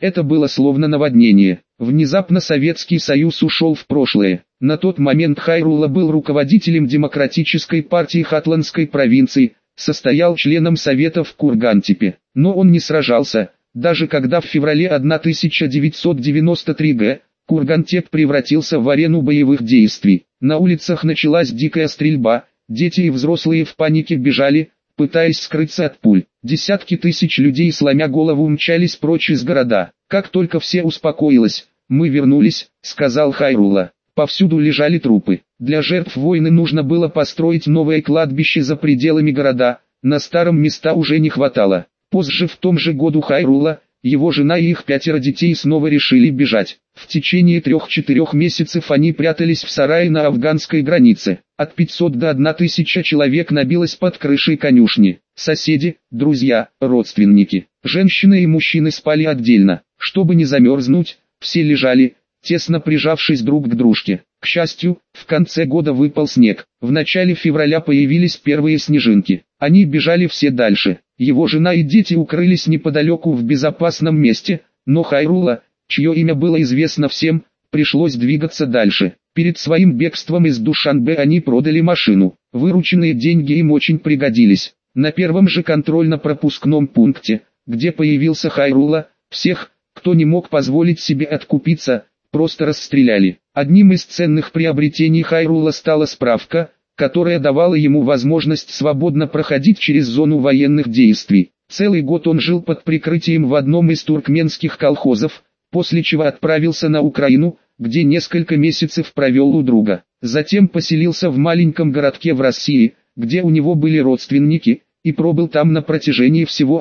Это было словно наводнение. Внезапно Советский Союз ушел в прошлое. На тот момент Хайрулла был руководителем Демократической партии Хатландской провинции, состоял членом Совета в Кургантепе. Но он не сражался, даже когда в феврале 1993 г. Кургантеп превратился в арену боевых действий. На улицах началась дикая стрельба, дети и взрослые в панике бежали, пытаясь скрыться от пуль. Десятки тысяч людей, сломя голову, мчались прочь из города. Как только все успокоилось, мы вернулись, сказал Хайрулла. Повсюду лежали трупы. Для жертв войны нужно было построить новое кладбище за пределами города, на старом места уже не хватало. Позже в том же году Хайрулла, его жена и их 5 детей снова решили бежать. В течение 3-4 месяцев они прятались в сарае на афганской границе. От 500 до 1000 человек набилось под крышей конюшни. Соседи, друзья, родственники, женщины и мужчины спали отдельно. Чтобы не замерзнуть, все лежали, тесно прижавшись друг к дружке. К счастью, в конце года выпал снег. В начале февраля появились первые снежинки. Они бежали все дальше. Его жена и дети укрылись неподалеку в безопасном месте, но Хайрулла, чье имя было известно всем, пришлось двигаться дальше. Перед своим бегством из Душанбе они продали машину. Вырученные деньги им очень пригодились. На первом же контрольно-пропускном пункте, где появился Хайрулла, всех, кто не мог позволить себе откупиться, просто расстреляли. Одним из ценных приобретений Хайрулла стала справка, которая давала ему возможность свободно проходить через зону военных действий. Целый год он жил под прикрытием в одном из туркменских колхозов, после чего отправился на Украину, где несколько месяцев провел у друга. Затем поселился в маленьком городке в России, где у него были родственники, и пробыл там на протяжении всего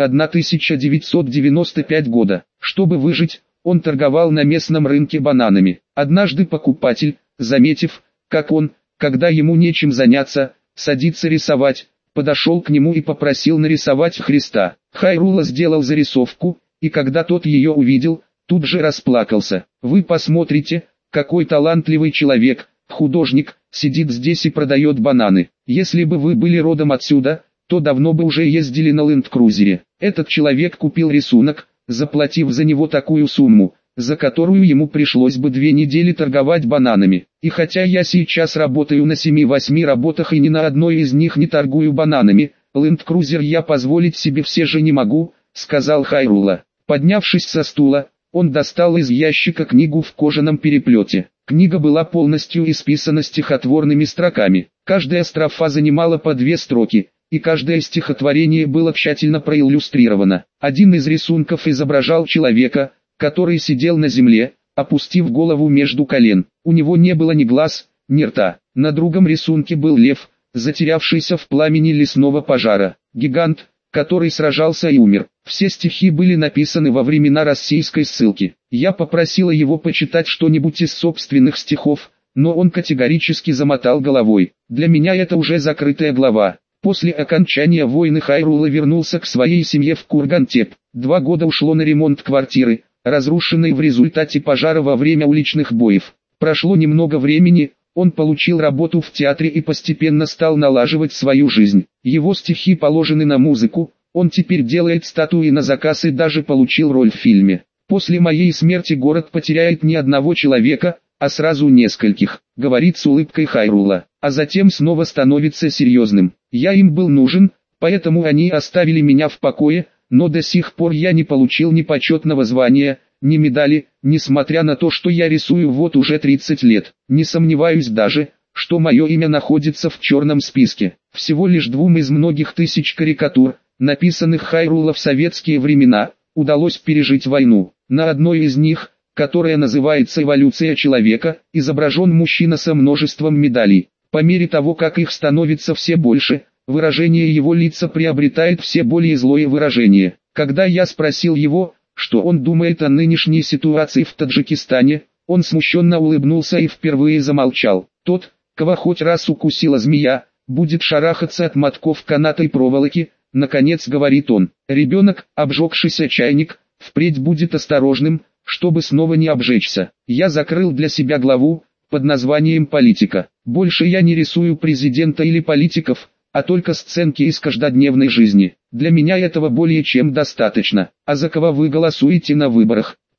1995 года. Чтобы выжить, он торговал на местном рынке бананами. Однажды покупатель, заметив, как он, когда ему нечем заняться, садится рисовать, подошел к нему и попросил нарисовать Христа. Хайрулла сделал зарисовку, и когда тот ее увидел, тут же расплакался. Вы посмотрите, какой талантливый человек, художник, сидит здесь и продает бананы. Если бы вы были родом отсюда, то давно бы уже ездили на ленд-крузере. Этот человек купил рисунок, заплатив за него такую сумму, за которую ему пришлось бы 2 недели торговать бананами. И хотя я сейчас работаю на 7-8 работах и ни на одной из них не торгую бананами, ленд-крузер я позволить себе все же не могу, сказал Хайрулла. Поднявшись со стула, он достал из ящика книгу в кожаном переплете. Книга была полностью исписана стихотворными строками. Каждая строфа занимала по 2 строки, и каждое стихотворение было тщательно проиллюстрировано. Один из рисунков изображал человека, который сидел на земле, опустив голову между колен. У него не было ни глаз, ни рта. На другом рисунке был лев, затерявшийся в пламени лесного пожара. Гигант, который сражался и умер. Все стихи были написаны во времена российской ссылки. Я попросила его почитать что-нибудь из собственных стихов, но он категорически замотал головой. Для меня это уже закрытая глава. После окончания войны Хайрулла вернулся к своей семье в Кургантеп. 2 года ушло на ремонт квартиры, разрушенной в результате пожара во время уличных боев. Прошло немного времени, он получил работу в театре и постепенно стал налаживать свою жизнь. Его стихи положены на музыку, он теперь делает статуи на заказ и даже получил роль в фильме. После моей смерти город потеряет не одного человека, а сразу нескольких, говорит с улыбкой Хайрулла, а затем снова становится серьезным. Я им был нужен, поэтому они оставили меня в покое, но до сих пор я не получил ни почетного звания, ни медали, несмотря на то, что я рисую вот уже 30 лет. Не сомневаюсь даже, что мое имя находится в черном списке. Всего лишь 2 из многих тысяч карикатур, написанных Хайрулла в советские времена, удалось пережить войну. На одной из них, которая называется «Эволюция человека», изображен мужчина со множеством медалей. По мере того, как их становится все больше, выражение его лица приобретает все более злое выражение. Когда я спросил его, что он думает о нынешней ситуации в Таджикистане, он смущенно улыбнулся и впервые замолчал. Тот, кого хоть раз укусила змея, будет шарахаться от мотков каната и проволоки, наконец говорит он. Ребенок, обжегшийся чайник, впредь будет осторожным, чтобы снова не обжечься. Я закрыл для себя главу под названием «Политика». Больше я не рисую президента или политиков, а только сценки из каждодневной жизни. Для меня этого более чем достаточно. А за кого вы голосуете на выборах?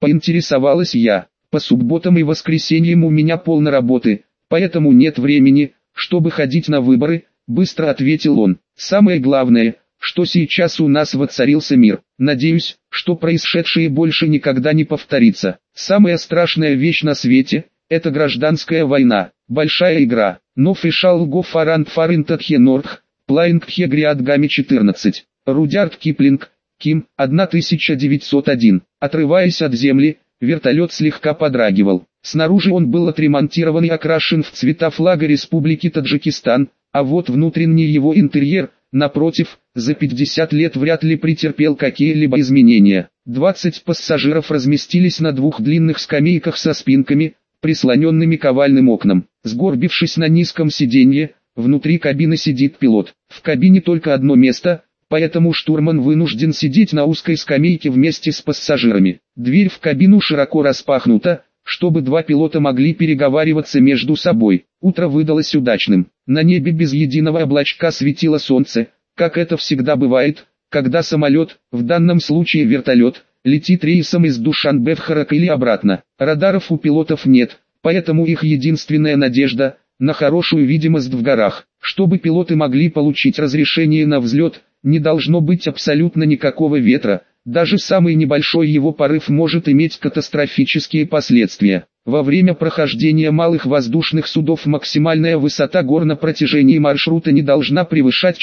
Поинтересовалась я. По субботам и воскресеньям у меня полно работы, поэтому нет времени, чтобы ходить на выборы, быстро ответил он. Самое главное, что сейчас у нас воцарился мир. Надеюсь, что происшедшее больше никогда не повторится. Самая страшная вещь на свете – это гражданская война. Большая игра. Но фишал го фарант фаринтатхе норх, плайнгхе гриадгами 14. Рудярд Киплинг, Ким, 1901. Отрываясь от земли, вертолет слегка подрагивал. Снаружи он был отремонтирован и окрашен в цвета флага Республики Таджикистан, а вот внутренний его интерьер, напротив, за 50 лет вряд ли претерпел какие-либо изменения. 20 пассажиров разместились на двух длинных скамейках со спинками, прислоненными к овальным окнам. Сгорбившись на низком сиденье, внутри кабины сидит пилот. В кабине только одно место, поэтому штурман вынужден сидеть на узкой скамейке вместе с пассажирами. Дверь в кабину широко распахнута, чтобы два пилота могли переговариваться между собой. Утро выдалось удачным. На небе без единого облачка светило солнце, как это всегда бывает, когда самолет, в данном случае вертолет, летит рейсом из Душанбе в Харак или обратно. Радаров у пилотов нет, поэтому их единственная надежда – на хорошую видимость в горах. Чтобы пилоты могли получить разрешение на взлет, не должно быть абсолютно никакого ветра, даже самый небольшой его порыв может иметь катастрофические последствия. Во время прохождения малых воздушных судов максимальная высота гор на протяжении маршрута не должна превышать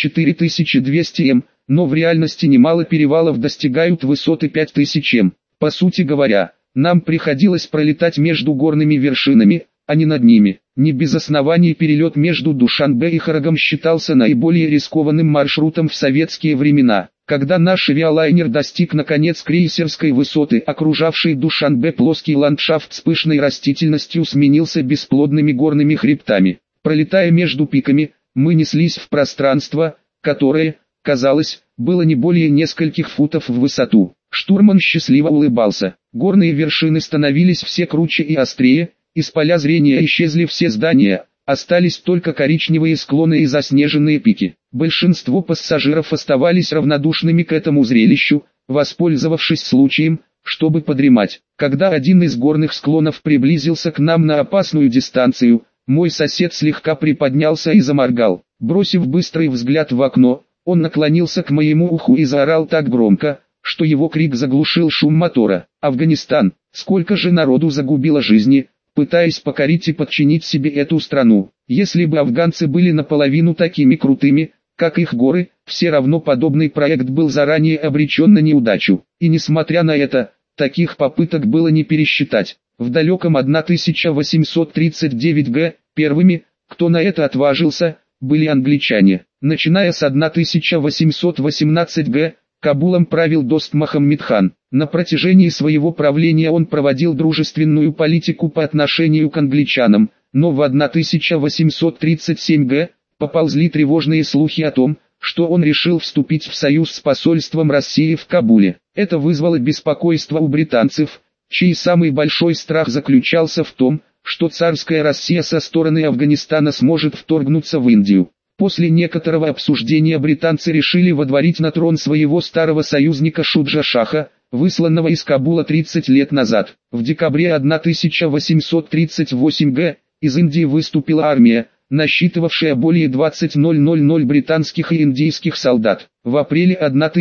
4200 м, но в реальности немало перевалов достигают высоты 5000 м. По сути говоря, нам приходилось пролетать между горными вершинами, а не над ними. Не без оснований перелет между Душанбе и Харагом считался наиболее рискованным маршрутом в советские времена. Когда наш авиалайнер достиг наконец крейсерской высоты, окружавший Душанбе плоский ландшафт с пышной растительностью сменился бесплодными горными хребтами. Пролетая между пиками, мы неслись в пространство, которое, казалось, было не более нескольких футов в высоту. Штурман счастливо улыбался. Горные вершины становились все круче и острее, из поля зрения исчезли все здания, остались только коричневые склоны и заснеженные пики. Большинство пассажиров оставались равнодушными к этому зрелищу, воспользовавшись случаем, чтобы подремать. Когда один из горных склонов приблизился к нам на опасную дистанцию, мой сосед слегка приподнялся и заморгал. Бросив быстрый взгляд в окно, он наклонился к моему уху и заорал так громко, что его крик заглушил шум мотора. Афганистан, сколько же народу загубило жизни, пытаясь покорить и подчинить себе эту страну. Если бы афганцы были наполовину такими крутыми, как их горы, все равно подобный проект был заранее обречен на неудачу. И несмотря на это, таких попыток было не пересчитать. В далеком 1839 г. первыми, кто на это отважился, были англичане. Начиная с 1818 г. Кабулом правил Дост Мохаммед хан. На протяжении своего правления он проводил дружественную политику по отношению к англичанам, но в 1837 г. поползли тревожные слухи о том, что он решил вступить в союз с посольством России в Кабуле. Это вызвало беспокойство у британцев, чей самый большой страх заключался в том, что царская Россия со стороны Афганистана сможет вторгнуться в Индию. После некоторого обсуждения британцы решили водворить на трон своего старого союзника Шуджа-Шаха, высланного из Кабула 30 лет назад. В декабре 1838 г. из Индии выступила армия, насчитывавшая более 20 000 британских и индийских солдат. В апреле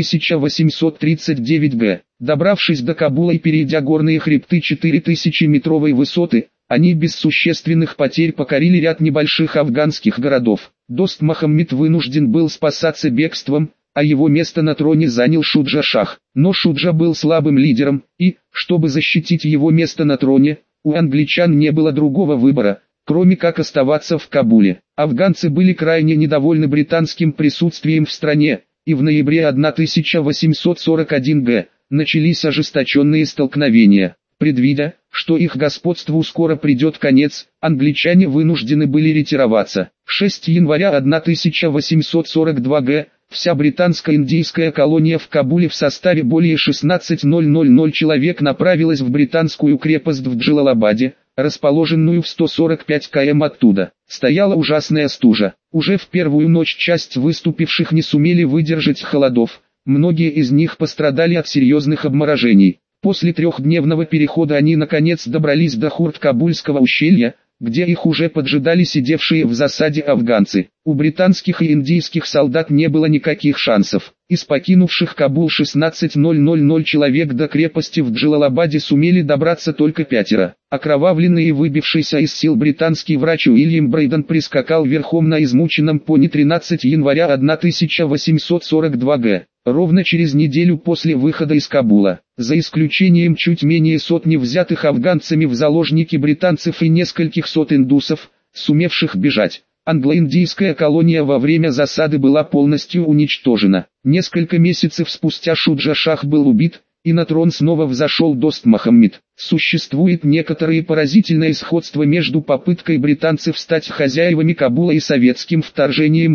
1839 г. добравшись до Кабула и перейдя горные хребты 4000-метровой высоты, они без существенных потерь покорили ряд небольших афганских городов. Дост Мохаммед вынужден был спасаться бегством, а его место на троне занял Шуджа-Шах. Но Шуджа был слабым лидером, и, чтобы защитить его место на троне, у англичан не было другого выбора, кроме как оставаться в Кабуле. Афганцы были крайне недовольны британским присутствием в стране, и в ноябре 1841 г. начались ожесточенные столкновения. Предвидя, что их господству скоро придет конец, англичане вынуждены были ретироваться. 6 января 1842 г. вся британско-индийская колония в Кабуле в составе более 16 000 человек направилась в британскую крепость в Джалалабаде, расположенную в 145 км оттуда. Стояла ужасная стужа. Уже в первую ночь часть выступивших не сумели выдержать холодов, многие из них пострадали от серьезных обморожений. После трехдневного перехода они наконец добрались до Хурт-Кабульского ущелья, где их уже поджидали сидевшие в засаде афганцы. У британских и индийских солдат не было никаких шансов. Из покинувших Кабул 16:00 человек до крепости в Джалалабаде сумели добраться только 5. Окровавленный и выбившийся из сил британский врач Уильям Брейден прискакал верхом на измученном пони 13 января 1842 г. Ровно через неделю после выхода из Кабула, за исключением чуть менее сотни взятых афганцами в заложники британцев и нескольких сот индусов, сумевших бежать, англо-индийская колония во время засады была полностью уничтожена. Несколько месяцев спустя Шуджа-Шах был убит, и на трон снова взошел Дост Мохаммед. Существует некоторое поразительное сходство между попыткой британцев стать хозяевами Кабула и советским вторжением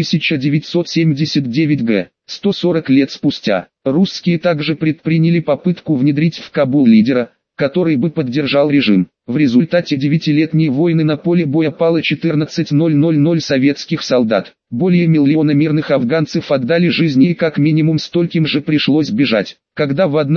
1979 г. 140 лет спустя, русские также предприняли попытку внедрить в Кабул лидера, который бы поддержал режим. В результате 9-летней войны на поле боя пало 14,000 советских солдат. Более миллиона мирных афганцев отдали жизни и как минимум стольким же пришлось бежать. Когда в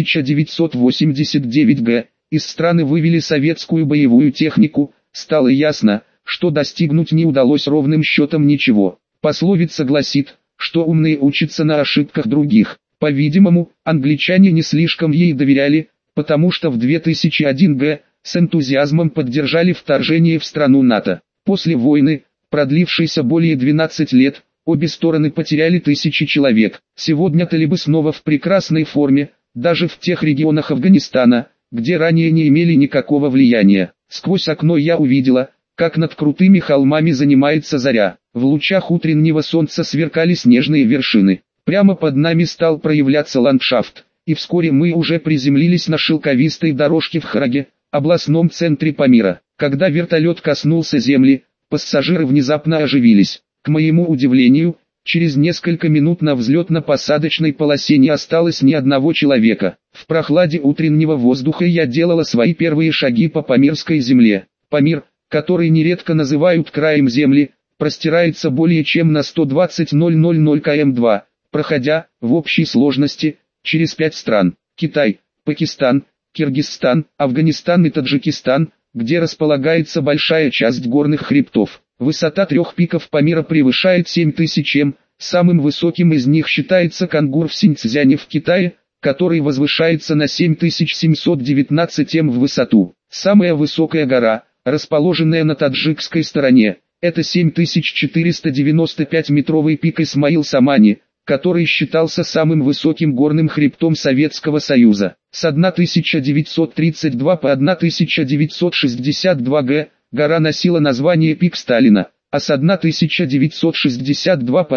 1989 г. из страны вывели советскую боевую технику, стало ясно, что достигнуть не удалось ровным счетом ничего. Пословица гласит, что умные учатся на ошибках других. По-видимому, англичане не слишком ей доверяли, потому что в 2001 г. с энтузиазмом поддержали вторжение в страну НАТО. После войны, продлившейся более 12 лет, обе стороны потеряли тысячи человек. Сегодня талибы снова в прекрасной форме, даже в тех регионах Афганистана, где ранее не имели никакого влияния. Сквозь окно я увидела, как над крутыми холмами занимается заря. В лучах утреннего солнца сверкали снежные вершины. Прямо под нами стал проявляться ландшафт, и вскоре мы уже приземлились на шелковистой дорожке в Хараге, областном центре Памира. Когда вертолет коснулся земли, пассажиры внезапно оживились. К моему удивлению, через несколько минут на взлетно-посадочной полосе не осталось ни одного человека. В прохладе утреннего воздуха я делала свои первые шаги по памирской земле. Памир, который нередко называют краем земли, простирается более чем на 120,000 км2, проходя, в общей сложности, через 5 стран: Китай, Пакистан, Киргизстан, Афганистан и Таджикистан, где располагается большая часть горных хребтов. Высота 3 пиков Памира превышает 7000 м, самым высоким из них считается Кангур в Синьцзяне в Китае, который возвышается на 7719 м в высоту. Самая высокая гора, расположенная на таджикской стороне, это 7495-метровый пик Исмаил-Самани, который считался самым высоким горным хребтом Советского Союза. С 1932 по 1962 г. гора носила название Пик Сталина, а с 1962 по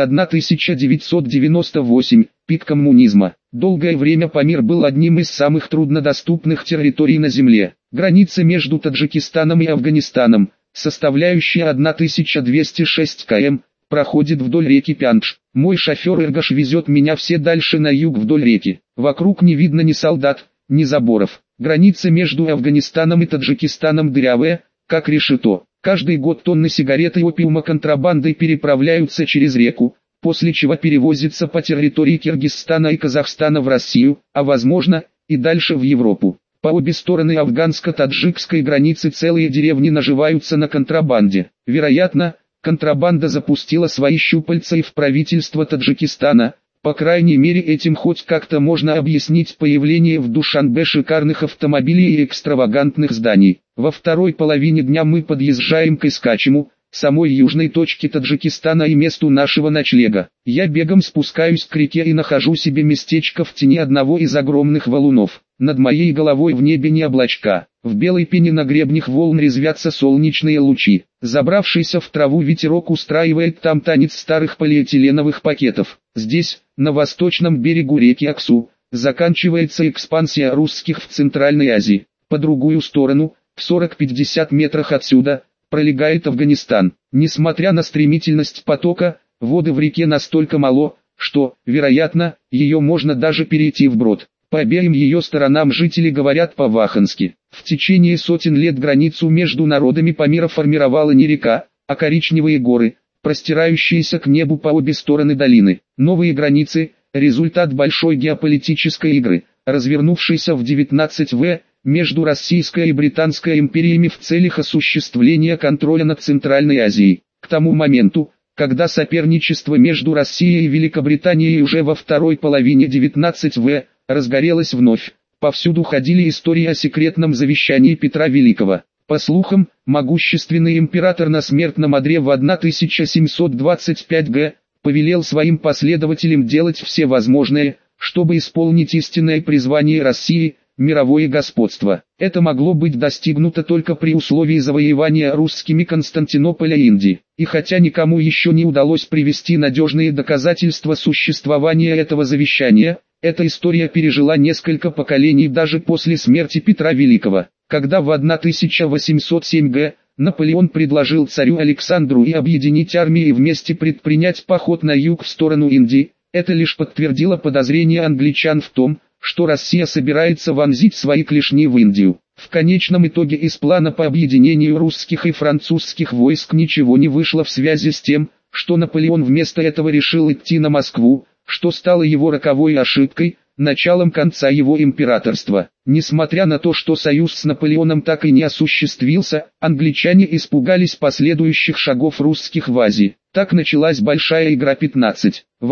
1998 – Пик коммунизма. Долгое время Памир был одним из самых труднодоступных территорий на Земле. Граница между Таджикистаном и Афганистаном, составляющая 1206 км, проходит вдоль реки Пяндж. Мой шофер Иргаш везет меня все дальше на юг вдоль реки. Вокруг не видно ни солдат, ни заборов. Граница между Афганистаном и Таджикистаном дырявая, как решето. Каждый год тонны сигарет и опиума контрабандой переправляются через реку, после чего перевозятся по территории Киргизстана и Казахстана в Россию, а возможно, и дальше в Европу. По обе стороны афганско-таджикской границы целые деревни наживаются на контрабанде. Вероятно, контрабанда запустила свои щупальца и в правительство Таджикистана. По крайней мере, этим хоть как-то можно объяснить появление в Душанбе шикарных автомобилей и экстравагантных зданий. Во второй половине дня мы подъезжаем к Искачему, самой южной точке Таджикистана и месту нашего ночлега. Я бегом спускаюсь к реке и нахожу себе местечко в тени одного из огромных валунов. Над моей головой в небе не облачка. В белой пене на гребнях волн резвятся солнечные лучи. Забравшийся в траву ветерок устраивает там танец старых полиэтиленовых пакетов. Здесь, на восточном берегу реки Аксу, заканчивается экспансия русских в Центральной Азии. По другую сторону, в 40-50 метрах отсюда, пролегает Афганистан. Несмотря на стремительность потока, воды в реке настолько мало, что, вероятно, ее можно даже перейти вброд. По обеим ее сторонам жители говорят по-вахански. В течение сотен лет границу между народами Памира формировала не река, а коричневые горы, простирающиеся к небу по обе стороны долины. Новые границы – результат большой геополитической игры, развернувшейся в 19 между Российской и Британской империями в целях осуществления контроля над Центральной Азией. К тому моменту, когда соперничество между Россией и Великобританией уже во второй половине 19 разгорелось вновь, повсюду ходили истории о секретном завещании Петра Великого. По слухам, могущественный император на смертном одре в 1725 повелел своим последователям делать все возможное, чтобы исполнить истинное призвание России – мировое господство. Это могло быть достигнуто только при условии завоевания русскими Константинополя и Индии. И хотя никому еще не удалось привести надежные доказательства существования этого завещания, эта история пережила несколько поколений даже после смерти Петра Великого. Когда в 1807 Наполеон предложил царю Александру и объединить армии и вместе предпринять поход на юг в сторону Индии, это лишь подтвердило подозрения англичан в том, что Россия собирается вонзить свои клешни в Индию. В конечном итоге из плана по объединению русских и французских войск ничего не вышло в связи с тем, что Наполеон вместо этого решил идти на Москву, что стало его роковой ошибкой, началом конца его императорства. Несмотря на то, что союз с Наполеоном так и не осуществился, англичане испугались последующих шагов русских в Азии. Так началась Большая игра 15. В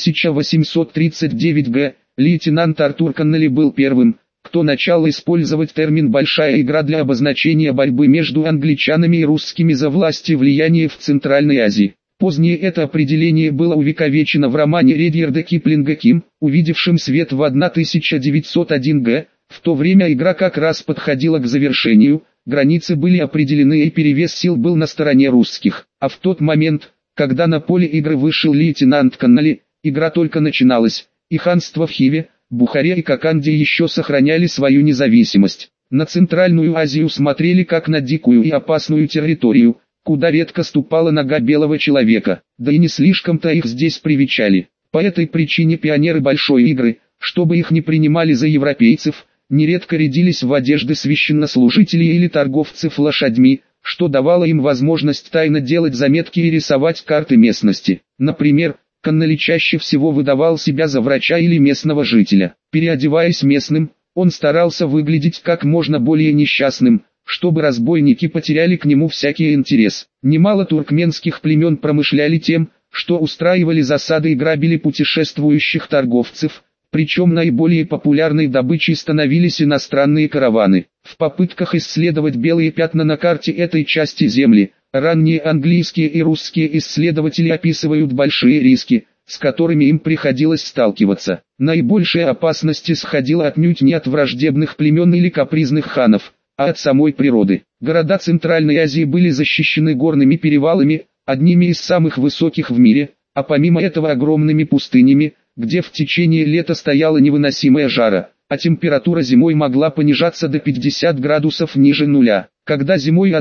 1839 лейтенант Артур Коннелли был первым, кто начал использовать термин «большая игра» для обозначения борьбы между англичанами и русскими за власть и влияние в Центральной Азии. Позднее это определение было увековечено в романе Редьярда Киплинга «Ким», увидевшем свет в 1901 В то время игра как раз подходила к завершению, границы были определены и перевес сил был на стороне русских. А в тот момент, когда на поле игры вышел лейтенант Коннелли, игра только начиналась, и ханства в Хиве, Бухаре и Коканде еще сохраняли свою независимость. На Центральную Азию смотрели как на дикую и опасную территорию, куда редко ступала нога белого человека, да и не слишком-то их здесь привечали. По этой причине пионеры Большой игры, чтобы их не принимали за европейцев, нередко рядились в одежды священнослужителей или торговцев лошадьми, что давало им возможность тайно делать заметки и рисовать карты местности. Например, Коннелли чаще всего выдавал себя за врача или местного жителя. Переодеваясь местным, он старался выглядеть как можно более несчастным, чтобы разбойники потеряли к нему всякий интерес. Немало туркменских племен промышляли тем, что устраивали засады и грабили путешествующих торговцев, причем наиболее популярной добычей становились иностранные караваны. В попытках исследовать белые пятна на карте этой части земли, ранние английские и русские исследователи описывают большие риски, с которыми им приходилось сталкиваться. Наибольшая опасность исходила отнюдь не от враждебных племен или капризных ханов, а от самой природы. Города Центральной Азии были защищены горными перевалами, одними из самых высоких в мире, а помимо этого огромными пустынями, где в течение лета стояла невыносимая жара, а температура зимой могла понижаться до 50 градусов ниже нуля. Когда зимой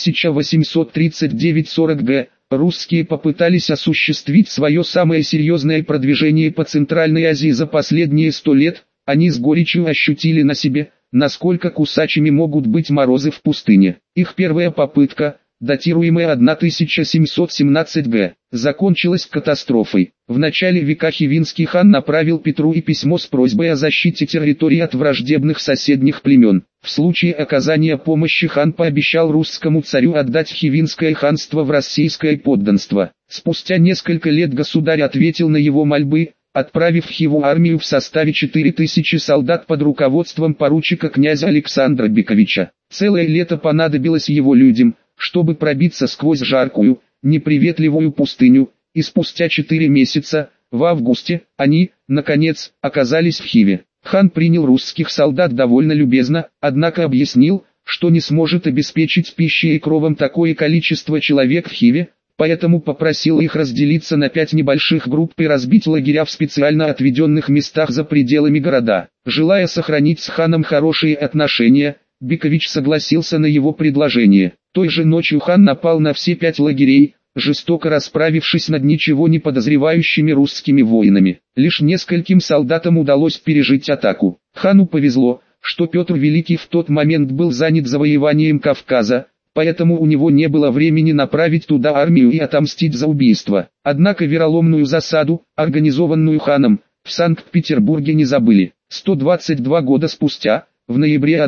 1839-40 русские попытались осуществить свое самое серьезное продвижение по Центральной Азии за последние 100 лет, они с горечью ощутили на себе, насколько кусачими могут быть морозы в пустыне. Их первая попытка, датируемая 1717 закончилась катастрофой. В начале века хивинский хан направил Петру и письмо с просьбой о защите территории от враждебных соседних племен. В случае оказания помощи хан пообещал русскому царю отдать хивинское ханство в российское подданство. Спустя несколько лет государь ответил на его мольбы, отправив в Хиву армию в составе 4000 солдат под руководством поручика князя Александра Бековича. Целое лето понадобилось его людям, чтобы пробиться сквозь жаркую, неприветливую пустыню, и спустя 4 месяца, в августе, они, наконец, оказались в Хиве. Хан принял русских солдат довольно любезно, однако объяснил, что не сможет обеспечить пищей и кровом такое количество человек в Хиве, поэтому попросил их разделиться на 5 небольших групп и разбить лагеря в специально отведенных местах за пределами города. Желая сохранить с ханом хорошие отношения, Бекович согласился на его предложение. Той же ночью хан напал на все 5 лагерей, жестоко расправившись над ничего не подозревающими русскими воинами. Лишь нескольким солдатам удалось пережить атаку. Хану повезло, что Петр Великий в тот момент был занят завоеванием Кавказа, поэтому у него не было времени направить туда армию и отомстить за убийство. Однако вероломную засаду, организованную ханом, в Санкт-Петербурге не забыли. 122 года спустя, в ноябре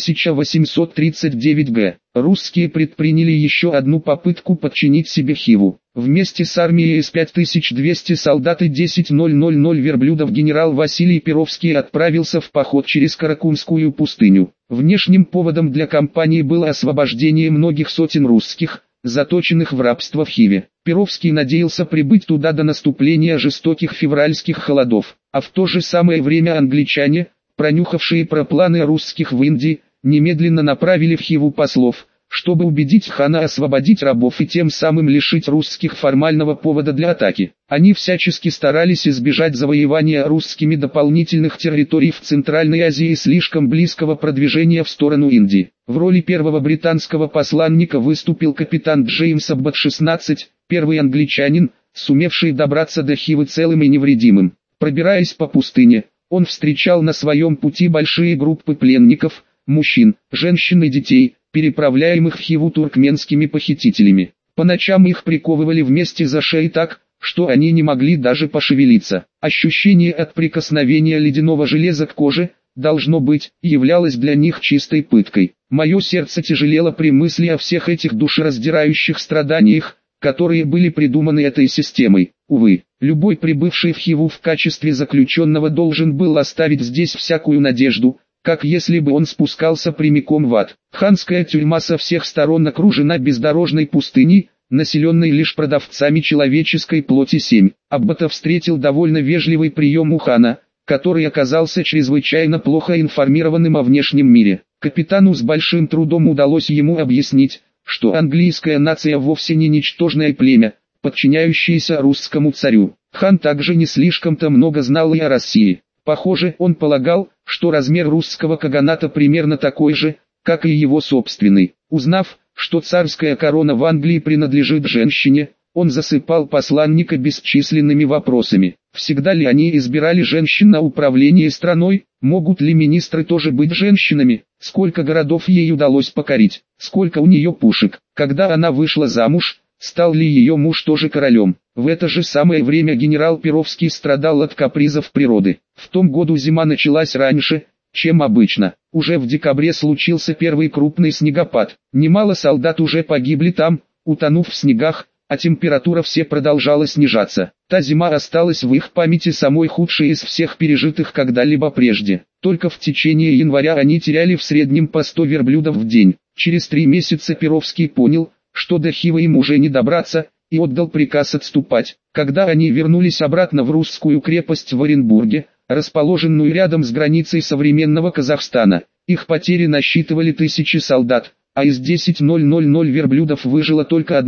1839 г., русские предприняли еще одну попытку подчинить себе Хиву. Вместе с армией из 5200 солдат и 10 000 верблюдов генерал Василий Перовский отправился в поход через Каракумскую пустыню. Внешним поводом для кампании было освобождение многих сотен русских, заточенных в рабство в Хиве. Перовский надеялся прибыть туда до наступления жестоких февральских холодов, а в то же самое время англичане, пронюхавшие про планы русских в Индии, немедленно направили в Хиву послов, чтобы убедить хана освободить рабов и тем самым лишить русских формального повода для атаки. Они всячески старались избежать завоевания русскими дополнительных территорий в Центральной Азии и слишком близкого продвижения в сторону Индии. В роли первого британского посланника выступил капитан Джеймс Аббот-16, первый англичанин, сумевший добраться до Хивы целым и невредимым. Пробираясь по пустыне, он встречал на своем пути большие группы пленников, мужчин, женщин и детей, переправляемых в Хиву туркменскими похитителями. По ночам их приковывали вместе за шеи так, что они не могли даже пошевелиться. Ощущение от прикосновения ледяного железа к коже, должно быть, являлось для них чистой пыткой. Мое сердце тяжелело при мысли о всех этих душераздирающих страданиях, которые были придуманы этой системой. Увы, любой прибывший в Хиву в качестве заключенного должен был оставить здесь всякую надежду, как если бы он спускался прямиком в ад. Ханская тюрьма со всех сторон окружена бездорожной пустыней, населенной лишь продавцами человеческой плоти. Аббата встретил довольно вежливый прием у хана, который оказался чрезвычайно плохо информированным о внешнем мире. Капитану с большим трудом удалось ему объяснить, что английская нация вовсе не ничтожное племя, подчиняющееся русскому царю. Хан также не слишком-то много знал и о России. Похоже, он полагал, что размер русского каганата примерно такой же, как и его собственный. Узнав, что царская корона в Англии принадлежит женщине, он засыпал посланника бесчисленными вопросами. Всегда ли они избирали женщин на управление страной? Могут ли министры тоже быть женщинами? Сколько городов ей удалось покорить? Сколько у нее пушек? Когда она вышла замуж, стал ли ее муж тоже королем? В это же самое время генерал Перовский страдал от капризов природы. В том году зима началась раньше, чем обычно. Уже в декабре случился первый крупный снегопад. Немало солдат уже погибли там, утонув в снегах, а температура все продолжала снижаться. Та зима осталась в их памяти самой худшей из всех пережитых когда-либо прежде. Только в течение января они теряли в среднем по 100 верблюдов в день. Через 3 месяца Перовский понял, что до Хивы им уже не добраться, и отдал приказ отступать. Когда они вернулись обратно в русскую крепость в Оренбурге, расположенную рядом с границей современного Казахстана, их потери насчитывали 1000 солдат, а из 10 000 верблюдов выжило только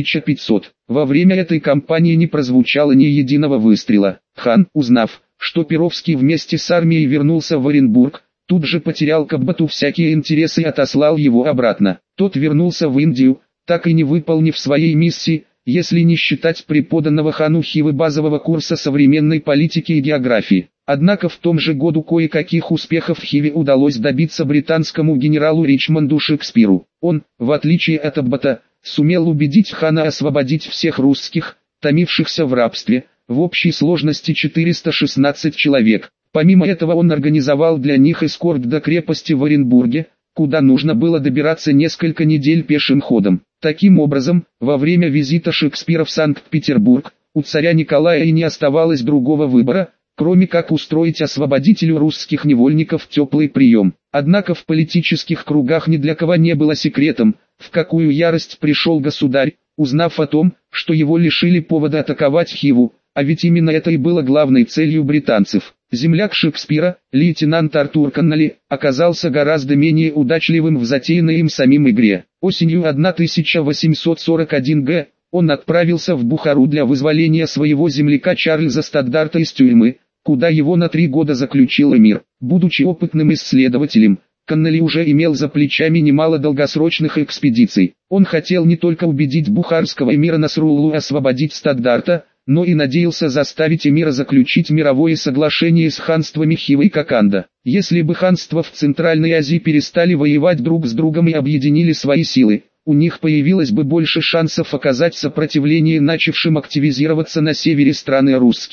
1500. Во время этой кампании не прозвучало ни единого выстрела. Хан, узнав, что Перовский вместе с армией вернулся в Оренбург, тут же потерял к Аббату всякие интересы и отослал его обратно. Тот вернулся в Индию, так и не выполнив своей миссии, если не считать преподанного хану Хивы базового курса современной политики и географии. Однако в том же году кое-каких успехов в Хиве удалось добиться британскому генералу Ричмонду Шекспиру. Он, в отличие от Аббата, сумел убедить хана освободить всех русских, томившихся в рабстве, в общей сложности 416 человек. Помимо этого он организовал для них эскорт до крепости в Оренбурге, куда нужно было добираться несколько недель пешим ходом. Таким образом, во время визита Шекспира в Санкт-Петербург, у царя Николая и не оставалось другого выбора, кроме как устроить освободителю русских невольников теплый прием. Однако в политических кругах ни для кого не было секретом, в какую ярость пришел государь, узнав о том, что его лишили повода атаковать Хиву, а ведь именно это и было главной целью британцев. Земляк Шекспира, лейтенант Артур Конноли, оказался гораздо менее удачливым в затеянной им самим игре. Осенью 1841 г. он отправился в Бухару для вызволения своего земляка Чарльза Стаддарта из тюрьмы, куда его на 3 года заключил эмир. Будучи опытным исследователем, Конноли уже имел за плечами немало долгосрочных экспедиций. Он хотел не только убедить бухарского эмира Насруллу освободить Стаддарта, но и надеялся заставить эмира заключить мировое соглашение с ханствами Хива и Коканда. Если бы ханства в Центральной Азии перестали воевать друг с другом и объединили свои силы, у них появилось бы больше шансов оказать сопротивление начавшим активизироваться на севере страны русским.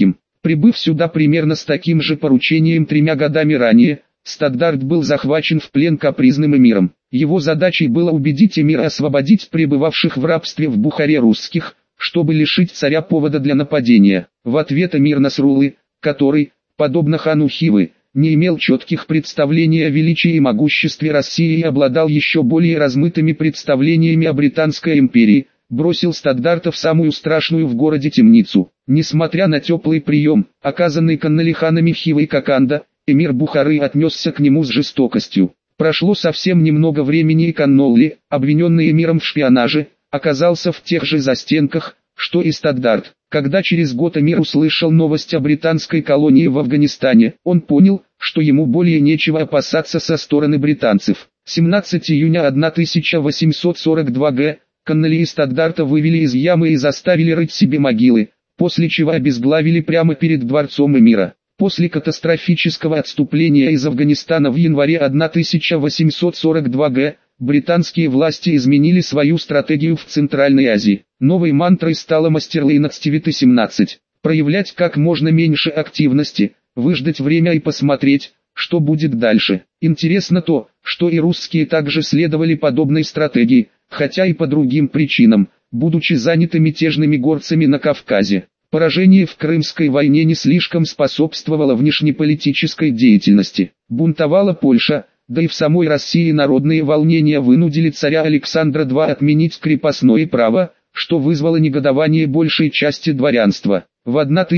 Прибыв сюда примерно с таким же поручением 3 годами ранее, Стаддарт был захвачен в плен капризным эмиром. Его задачей было убедить эмира освободить пребывавших в рабстве в Бухаре русских, чтобы лишить царя повода для нападения. В ответ эмир Насруллы, который, подобно хану Хивы, не имел четких представлений о величии и могуществе России и обладал еще более размытыми представлениями о Британской империи, бросил Стаддарта в самую страшную в городе темницу. Несмотря на теплый прием, оказанный канналиханами Хивы и Коканда, эмир Бухары отнесся к нему с жестокостью. Прошло совсем немного времени и Каннолли, обвиненный эмиром в шпионаже, оказался в тех же застенках, что и Стаддарт. Когда через год эмир услышал новость о британской колонии в Афганистане, он понял, что ему более нечего опасаться со стороны британцев. 17 июня 1842 г. Каннолли и Стаддарта вывели из ямы и заставили рыть себе могилы, после чего обезглавили прямо перед дворцом эмира. После катастрофического отступления из Афганистана в январе 1842 г. британские власти изменили свою стратегию в Центральной Азии. Новой мантрой стала Мастерлейнацтивит 17. Проявлять как можно меньше активности, выждать время и посмотреть, что будет дальше. Интересно то, что и русские также следовали подобной стратегии, хотя и по другим причинам, будучи заняты мятежными горцами на Кавказе. Поражение в Крымской войне не слишком способствовало внешнеполитической деятельности. Бунтовала Польша, да и в самой России народные волнения вынудили царя Александра II отменить крепостное право, что вызвало негодование большей части дворянства. В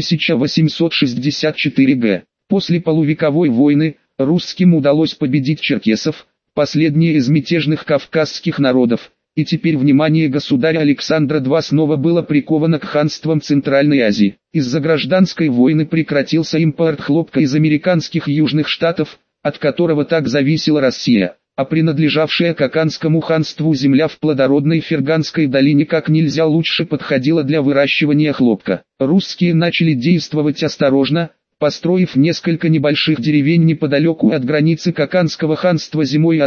1864 г. После полувековой войны, русским удалось победить черкесов, последние из мятежных кавказских народов, и теперь внимание государя Александра II снова было приковано к ханствам Центральной Азии. Из-за гражданской войны прекратился импорт хлопка из американских южных штатов, от которого так зависела Россия, а принадлежавшая Коканскому ханству земля в плодородной Ферганской долине как нельзя лучше подходила для выращивания хлопка. Русские начали действовать осторожно, построив несколько небольших деревень неподалеку от границы Коканского ханства зимой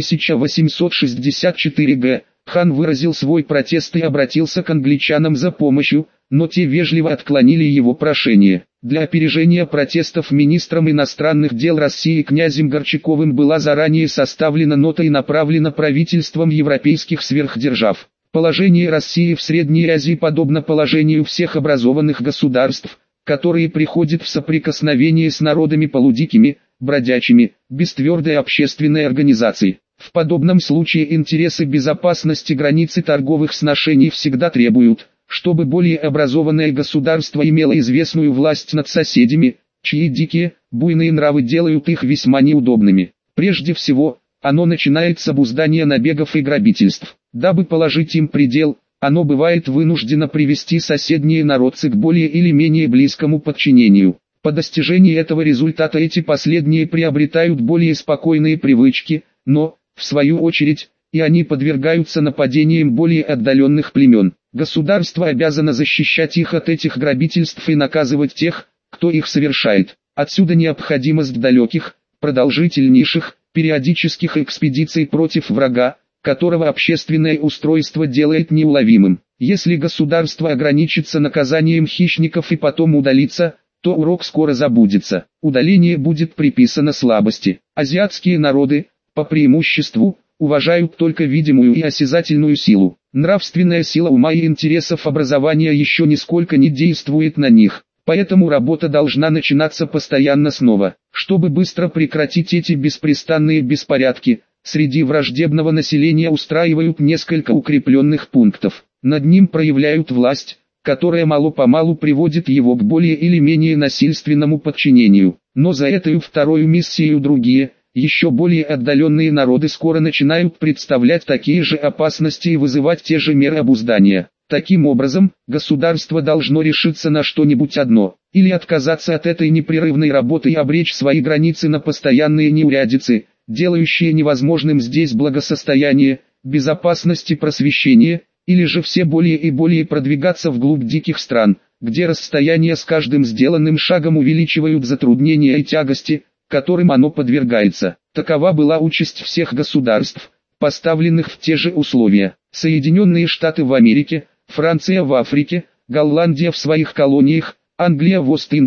1864 г. Хан выразил свой протест и обратился к англичанам за помощью, но те вежливо отклонили его прошение. Для опережения протестов министром иностранных дел России князем Горчаковым была заранее составлена нота и направлена правительствам европейских сверхдержав. Положение России в Средней Азии подобно положению всех образованных государств, которые приходят в соприкосновение с народами полудикими, бродячими, без твердой общественной организации. В подобном случае интересы безопасности границы торговых сношений всегда требуют, чтобы более образованное государство имело известную власть над соседями, чьи дикие, буйные нравы делают их весьма неудобными. Прежде всего, оно начинает с обуздания набегов и грабительств. Дабы положить им предел, оно бывает вынуждено привести соседние народцы к более или менее близкому подчинению. По достижении этого результата эти последние приобретают более спокойные привычки, но, в свою очередь, и они подвергаются нападениям более отдаленных племен. Государство обязано защищать их от этих грабительств и наказывать тех, кто их совершает. Отсюда необходимость далеких, продолжительнейших, периодических экспедиций против врага, которого общественное устройство делает неуловимым. Если государство ограничится наказанием хищников и потом удалится, то урок скоро забудется. Удаление будет приписано слабости. Азиатские народы, по преимуществу, уважают только видимую и осязательную силу. Нравственная сила ума и интересов образования еще нисколько не действует на них. Поэтому работа должна начинаться постоянно снова. Чтобы быстро прекратить эти беспрестанные беспорядки, среди враждебного населения устраивают несколько укрепленных пунктов. Над ним проявляют власть, которая мало-помалу приводит его к более или менее насильственному подчинению. Но за эту вторую миссию другие, еще более отдаленные народы скоро начинают представлять такие же опасности и вызывать те же меры обуздания. Таким образом, государство должно решиться на что-нибудь одно, или отказаться от этой непрерывной работы и обречь свои границы на постоянные неурядицы, делающие невозможным здесь благосостояние, безопасность и просвещение, или же все более и более продвигаться вглубь диких стран, где расстояние с каждым сделанным шагом увеличивают затруднения и тягости, которым оно подвергается. Такова была участь всех государств, поставленных в те же условия. Соединенные Штаты в Америке, Франция в Африке, Голландия в своих колониях, Англия в Ост-Индии,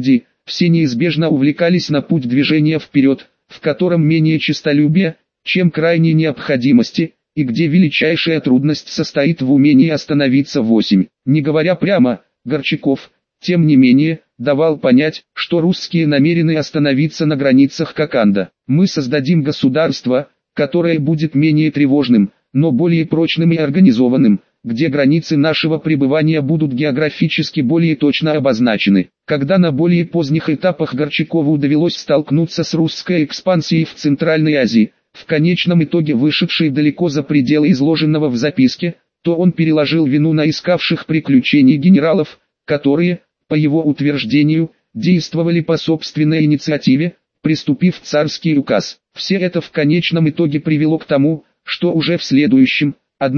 все неизбежно увлекались на путь движения вперед, в котором менее честолюбия, чем крайней необходимости, и где величайшая трудность состоит в умении остановиться. 8. Не говоря прямо, Горчаков, тем не менее, давал понять, что русские намерены остановиться на границах Коканда. Мы создадим государство, которое будет менее тревожным, но более прочным и организованным, где границы нашего пребывания будут географически более точно обозначены. Когда на более поздних этапах Горчакову довелось столкнуться с русской экспансией в Центральной Азии, в конечном итоге вышедшей далеко за пределы изложенного в записке, то он переложил вину на искавших приключений генералов, которые, по его утверждению, действовали по собственной инициативе, приступив царский указ. Все это в конечном итоге привело к тому, что уже в следующем,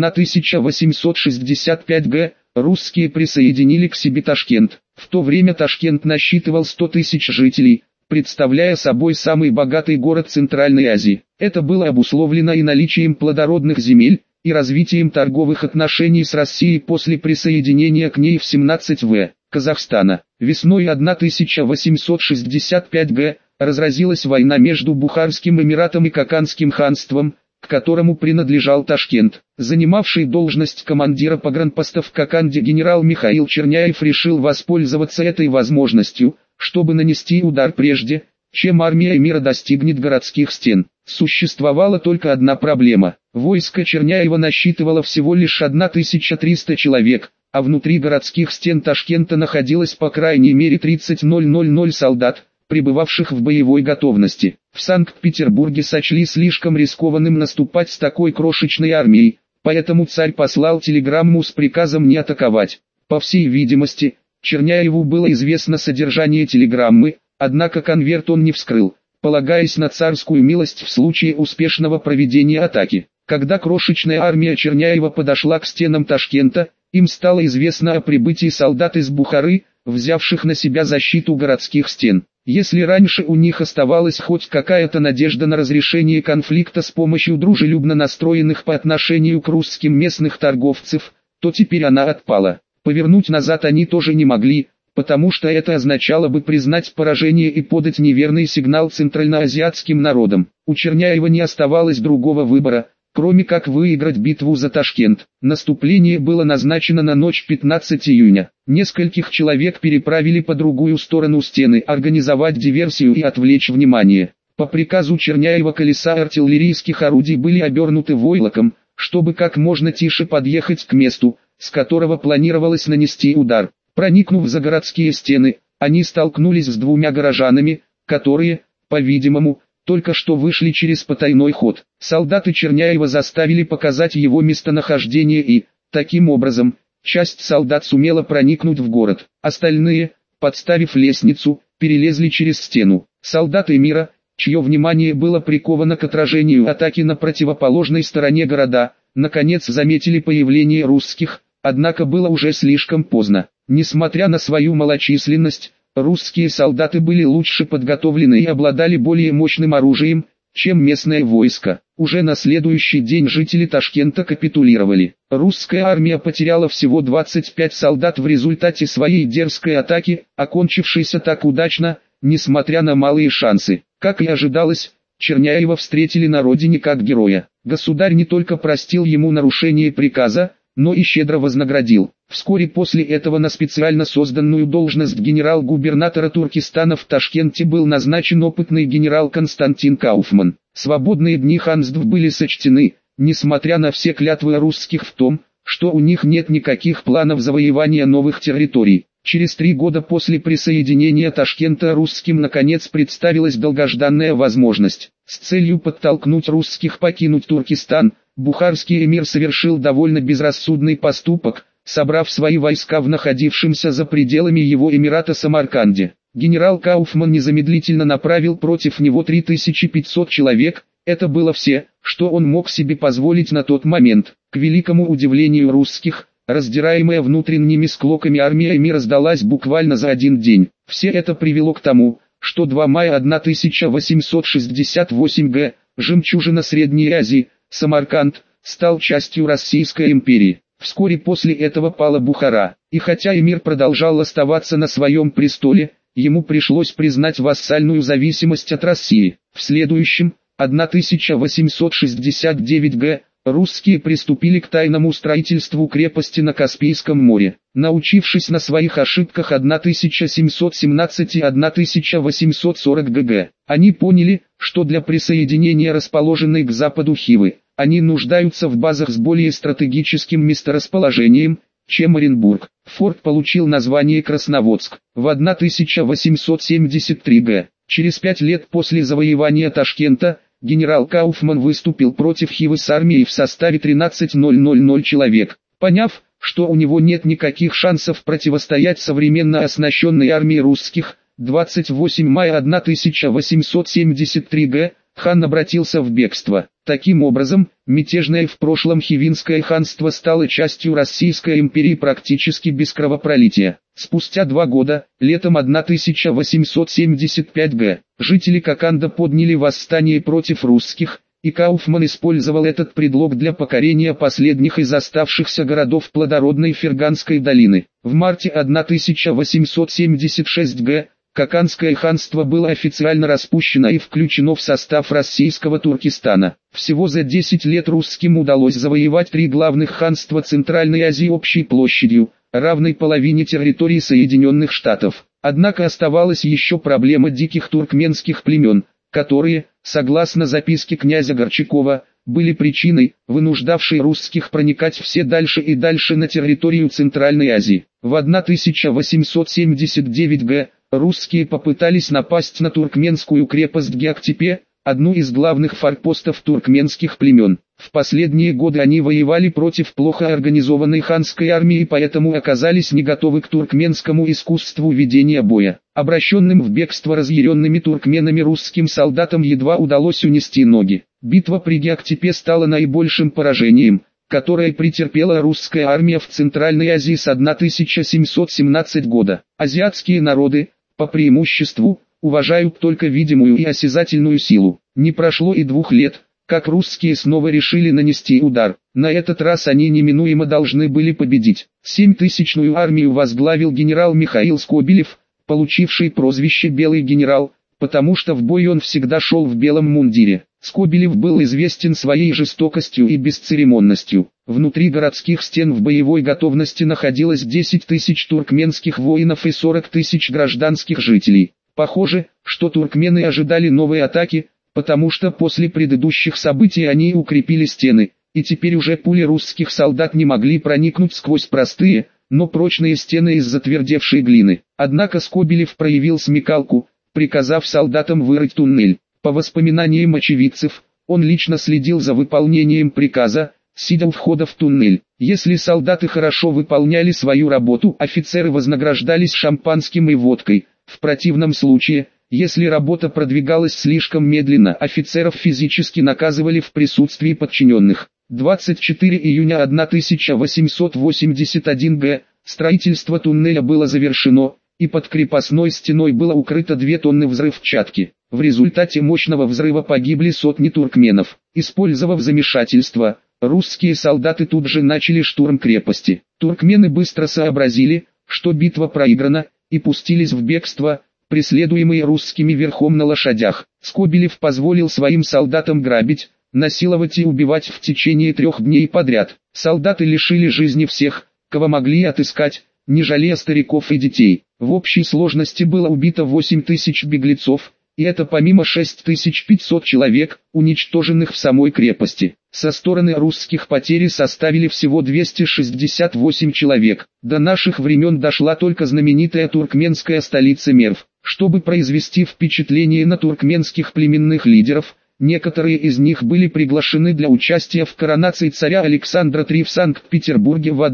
1865 г., русские присоединили к себе Ташкент. В то время Ташкент насчитывал 100 тысяч жителей, представляя собой самый богатый город Центральной Азии. Это было обусловлено и наличием плодородных земель, и развитием торговых отношений с Россией после присоединения к ней в 17 в. Казахстана. Весной 1865 г. разразилась война между Бухарским Эмиратом и Коканским ханством, к которому принадлежал Ташкент. Занимавший должность командира погранпоста в Коканде генерал Михаил Черняев решил воспользоваться этой возможностью, чтобы нанести удар прежде, чем армия эмира достигнет городских стен. Существовала только одна проблема. Войско Черняева насчитывало всего лишь 1300 человек, а внутри городских стен Ташкента находилось по крайней мере 30 000 солдат, пребывавших в боевой готовности. В Санкт-Петербурге сочли слишком рискованным наступать с такой крошечной армией, поэтому царь послал телеграмму с приказом не атаковать. По всей видимости, Черняеву было известно содержание телеграммы, однако конверт он не вскрыл, полагаясь на царскую милость в случае успешного проведения атаки. Когда крошечная армия Черняева подошла к стенам Ташкента, им стало известно о прибытии солдат из Бухары, взявших на себя защиту городских стен. Если раньше у них оставалась хоть какая-то надежда на разрешение конфликта с помощью дружелюбно настроенных по отношению к русским местных торговцев, то теперь она отпала. Повернуть назад они тоже не могли, потому что это означало бы признать поражение и подать неверный сигнал центральноазиатским народам. У Черняева не оставалось другого выбора, кроме как выиграть битву за Ташкент. Наступление было назначено на ночь 15 июня. Нескольких человек переправили по другую сторону стены, организовать диверсию и отвлечь внимание. По приказу Черняева колеса артиллерийских орудий были обернуты войлоком, чтобы как можно тише подъехать к месту, с которого планировалось нанести удар. Проникнув за городские стены, они столкнулись с двумя горожанами, которые, по-видимому, только что вышли через потайной ход. Солдаты Черняева заставили показать его местонахождение и, таким образом, часть солдат сумела проникнуть в город. Остальные, подставив лестницу, перелезли через стену. Солдаты мира, чье внимание было приковано к отражению атаки на противоположной стороне города, наконец заметили появление русских, однако было уже слишком поздно. Несмотря на свою малочисленность, русские солдаты были лучше подготовлены и обладали более мощным оружием, чем местное войско. Уже на следующий день жители Ташкента капитулировали. Русская армия потеряла всего 25 солдат в результате своей дерзкой атаки, окончившейся так удачно, несмотря на малые шансы. Как и ожидалось, Черняева встретили на родине как героя. Государь не только простил ему нарушение приказа, но и щедро вознаградил. Вскоре после этого на специально созданную должность генерал-губернатора Туркестана в Ташкенте был назначен опытный генерал Константин Кауфман. Свободные дни ханств были сочтены, несмотря на все клятвы русских в том, что у них нет никаких планов завоевания новых территорий. Через 3 года после присоединения Ташкента русским наконец представилась долгожданная возможность. С целью подтолкнуть русских покинуть Туркестан, бухарский эмир совершил довольно безрассудный поступок, собрав свои войска в находившемся за пределами его эмирата Самарканде. Генерал Кауфман незамедлительно направил против него 3500 человек, это было все, что он мог себе позволить на тот момент. К великому удивлению русских, раздираемая внутренними склоками армия эмира сдалась буквально за один день. Все это привело к тому, что 2 мая 1868 г., жемчужина Средней Азии, Самарканд, стал частью Российской империи. Вскоре после этого пала Бухара, и хотя эмир продолжал оставаться на своем престоле, ему пришлось признать вассальную зависимость от России. В следующем, 1869 г., русские приступили к тайному строительству крепости на Каспийском море. Научившись на своих ошибках 1717 и 1840 г., они поняли, что для присоединения расположенной к западу Хивы, они нуждаются в базах с более стратегическим месторасположением, чем Оренбург. Форт получил название Красноводск. В 1873 г., через 5 лет после завоевания Ташкента, генерал Кауфман выступил против Хивы с армией в составе 13,000 человек. Поняв, что у него нет никаких шансов противостоять современно оснащенной армии русских, 28 мая 1873 г., хан обратился в бегство. Таким образом, мятежное в прошлом Хивинское ханство стало частью Российской империи практически без кровопролития. Спустя 2 года, летом 1875 г., жители Коканда подняли восстание против русских, и Кауфман использовал этот предлог для покорения последних из оставшихся городов плодородной Ферганской долины. В марте 1876 г. Кокандское ханство было официально распущено и включено в состав российского Туркестана. Всего за 10 лет русским удалось завоевать 3 главных ханства Центральной Азии общей площадью, равной половине территории Соединенных Штатов. Однако оставалась еще проблема диких туркменских племен, которые, согласно записке князя Горчакова, были причиной, вынуждавшей русских проникать все дальше и дальше на территорию Центральной Азии. В 1879 г. русские попытались напасть на туркменскую крепость Гиактепе, одну из главных форпостов туркменских племен. В последние годы они воевали против плохо организованной ханской армии и поэтому оказались не готовы к туркменскому искусству ведения боя. Обращенным в бегство разъяренными туркменами русским солдатам едва удалось унести ноги. Битва при Гиактепе стала наибольшим поражением, которое претерпела русская армия в Центральной Азии с 1717 года. Азиатские народы, по преимуществу, уважают только видимую и осязательную силу. Не прошло и 2 лет, как русские снова решили нанести удар. На этот раз они неминуемо должны были победить. 7000-ную армию возглавил генерал Михаил Скобелев, получивший прозвище «Белый генерал», потому что в бой он всегда шел в белом мундире. Скобелев был известен своей жестокостью и бесцеремонностью. Внутри городских стен в боевой готовности находилось 10 тысяч туркменских воинов и 40 тысяч гражданских жителей. Похоже, что туркмены ожидали новой атаки, потому что после предыдущих событий они укрепили стены, и теперь уже пули русских солдат не могли проникнуть сквозь простые, но прочные стены из затвердевшей глины. Однако Скобелев проявил смекалку, приказав солдатам вырыть туннель. По воспоминаниям очевидцев, он лично следил за выполнением приказа, сидя у входа в туннель. Если солдаты хорошо выполняли свою работу, офицеры вознаграждались шампанским и водкой. В противном случае, если работа продвигалась слишком медленно, офицеров физически наказывали в присутствии подчиненных. 24 июня 1881 г. Строительство туннеля было завершено, и под крепостной стеной было укрыто 2 тонны взрывчатки. В результате мощного взрыва погибли сотни туркменов. Использовав замешательство, русские солдаты тут же начали штурм крепости. Туркмены быстро сообразили, что битва проиграна, и пустились в бегство, преследуемые русскими верхом на лошадях. Скобелев позволил своим солдатам грабить, насиловать и убивать в течение 3 дней подряд. Солдаты лишили жизни всех, кого могли отыскать, не жалея стариков и детей. В общей сложности было убито 8000 беглецов, и это помимо 6500 человек, уничтоженных в самой крепости. Со стороны русских потери составили всего 268 человек. До наших времен дошла только знаменитая туркменская столица Мерв. Чтобы произвести впечатление на туркменских племенных лидеров, некоторые из них были приглашены для участия в коронации царя Александра III в Санкт-Петербурге в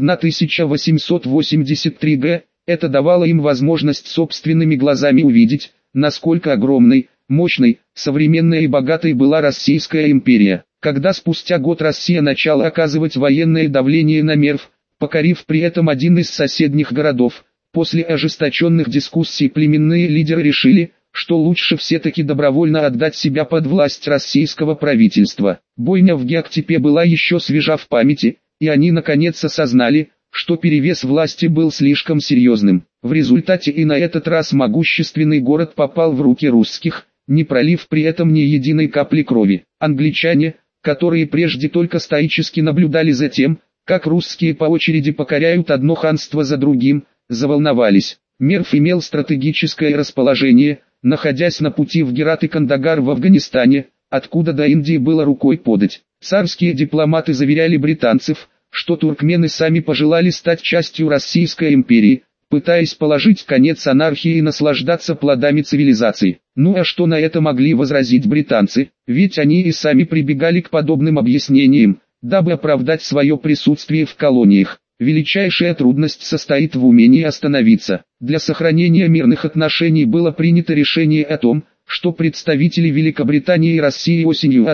1883 г. Это давало им возможность собственными глазами увидеть, насколько огромной, мощной, современной и богатой была Российская империя. Когда спустя год Россия начала оказывать военное давление на Мерв, покорив при этом один из соседних городов, после ожесточенных дискуссий племенные лидеры решили, что лучше все-таки добровольно отдать себя под власть российского правительства. Бойня в Гиактепе была еще свежа в памяти, и они наконец осознали, что перевес власти был слишком серьезным. В результате и на этот раз могущественный город попал в руки русских, не пролив при этом ни единой капли крови. Англичане, которые прежде только стоически наблюдали за тем, как русские по очереди покоряют одно ханство за другим, заволновались. Мерв имел стратегическое расположение, находясь на пути в Герат и Кандагар в Афганистане, откуда до Индии было рукой подать. Царские дипломаты заверяли британцев, что туркмены сами пожелали стать частью Российской империи, пытаясь положить конец анархии и наслаждаться плодами цивилизации. Ну а что на это могли возразить британцы, ведь они и сами прибегали к подобным объяснениям, дабы оправдать свое присутствие в колониях. Величайшая трудность состоит в умении остановиться. Для сохранения мирных отношений было принято решение о том, что представители Великобритании и России осенью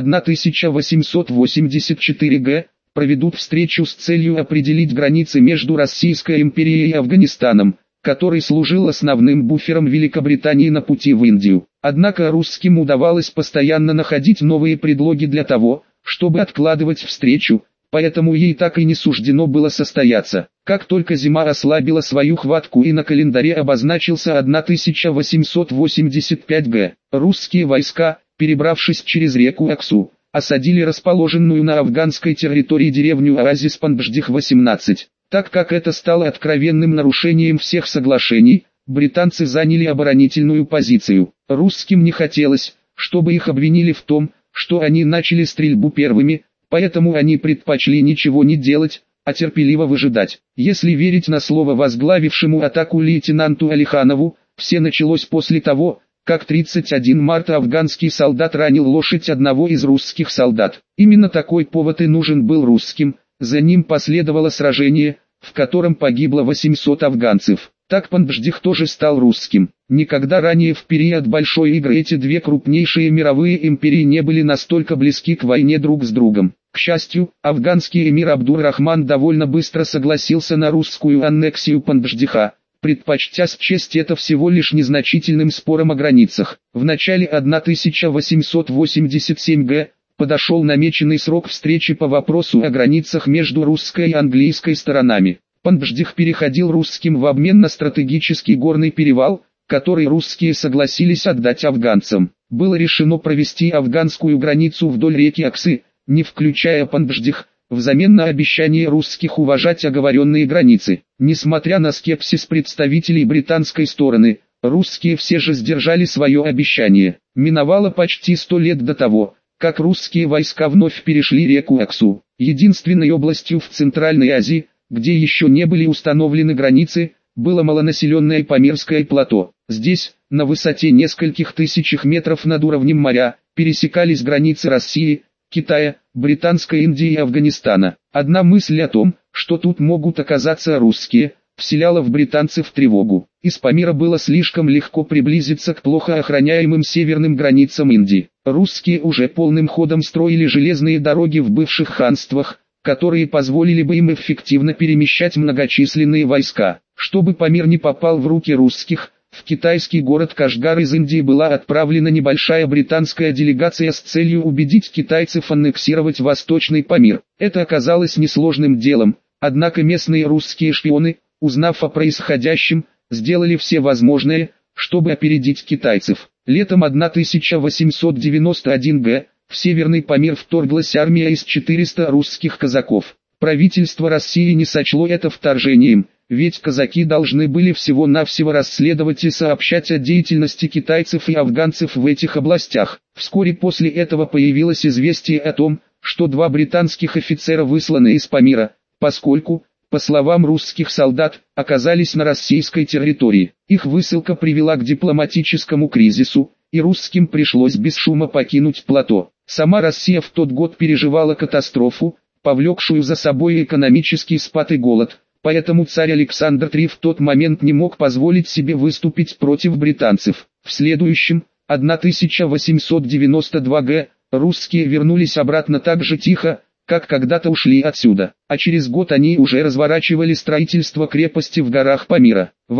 1884 г. проведут встречу с целью определить границы между Российской империей и Афганистаном, который служил основным буфером Великобритании на пути в Индию. Однако русским удавалось постоянно находить новые предлоги для того, чтобы откладывать встречу, поэтому ей так и не суждено было состояться. Как только зима ослабила свою хватку и на календаре обозначился 1885 г., русские войска, перебравшись через реку Аксу, осадили расположенную на афганской территории деревню Оазис-Панбждих-18. Так как это стало откровенным нарушением всех соглашений, британцы заняли оборонительную позицию. Русским не хотелось, чтобы их обвинили в том, что они начали стрельбу первыми, поэтому они предпочли ничего не делать, а терпеливо выжидать. Если верить на слово возглавившему атаку лейтенанту Алиханову, все началось после того, как 31 марта афганский солдат ранил лошадь одного из русских солдат. Именно такой повод и нужен был русским, за ним последовало сражение, в котором погибло 800 афганцев. Так Панбждих тоже стал русским. Никогда ранее в период Большой игры эти две крупнейшие мировые империи не были настолько близки к войне друг с другом. К счастью, афганский эмир Абдур-Рахман довольно быстро согласился на русскую аннексию Панбждиха, предпочтя счесть это всего лишь незначительным спором о границах. В начале 1887 г. подошел намеченный срок встречи по вопросу о границах между русской и английской сторонами. Панбждих переходил русским в обмен на стратегический горный перевал, который русские согласились отдать афганцам. Было решено провести афганскую границу вдоль реки Аксы, не включая Панбждих, взамен на обещание русских уважать оговоренные границы. Несмотря на скепсис представителей британской стороны, русские все же сдержали свое обещание. Миновало почти 100 лет до того, как русские войска вновь перешли реку Аксу. Единственной областью в Центральной Азии, где еще не были установлены границы, было малонаселенное Памирское плато. Здесь, на высоте нескольких тысяч метров над уровнем моря, пересекались границы России, Китая, Британской Индии и Афганистана. Одна мысль о том, что тут могут оказаться русские, вселяла в британцев тревогу. Из Памира было слишком легко приблизиться к плохо охраняемым северным границам Индии. Русские уже полным ходом строили железные дороги в бывших ханствах, которые позволили бы им эффективно перемещать многочисленные войска. Чтобы Памир не попал в руки русских, в китайский город Кашгар из Индии была отправлена небольшая британская делегация с целью убедить китайцев аннексировать Восточный Памир. Это оказалось несложным делом, однако местные русские шпионы, узнав о происходящем, сделали все возможное, чтобы опередить китайцев. Летом 1891 г. в Северный Памир вторглась армия из 400 русских казаков. Правительство России не сочло это вторжением, ведь казаки должны были всего-навсего расследовать и сообщать о деятельности китайцев и афганцев в этих областях. Вскоре после этого появилось известие о том, что два британских офицера высланы из Памира, поскольку, по словам русских солдат, оказались на российской территории. Их высылка привела к дипломатическому кризису, и русским пришлось без шума покинуть плато. Сама Россия в тот год переживала катастрофу, повлекшую за собой экономический спад и голод, поэтому царь Александр III в тот момент не мог позволить себе выступить против британцев. В следующем, 1892 г., русские вернулись обратно так же тихо, как когда-то ушли отсюда, а через год они уже разворачивали строительство крепости в горах Памира. В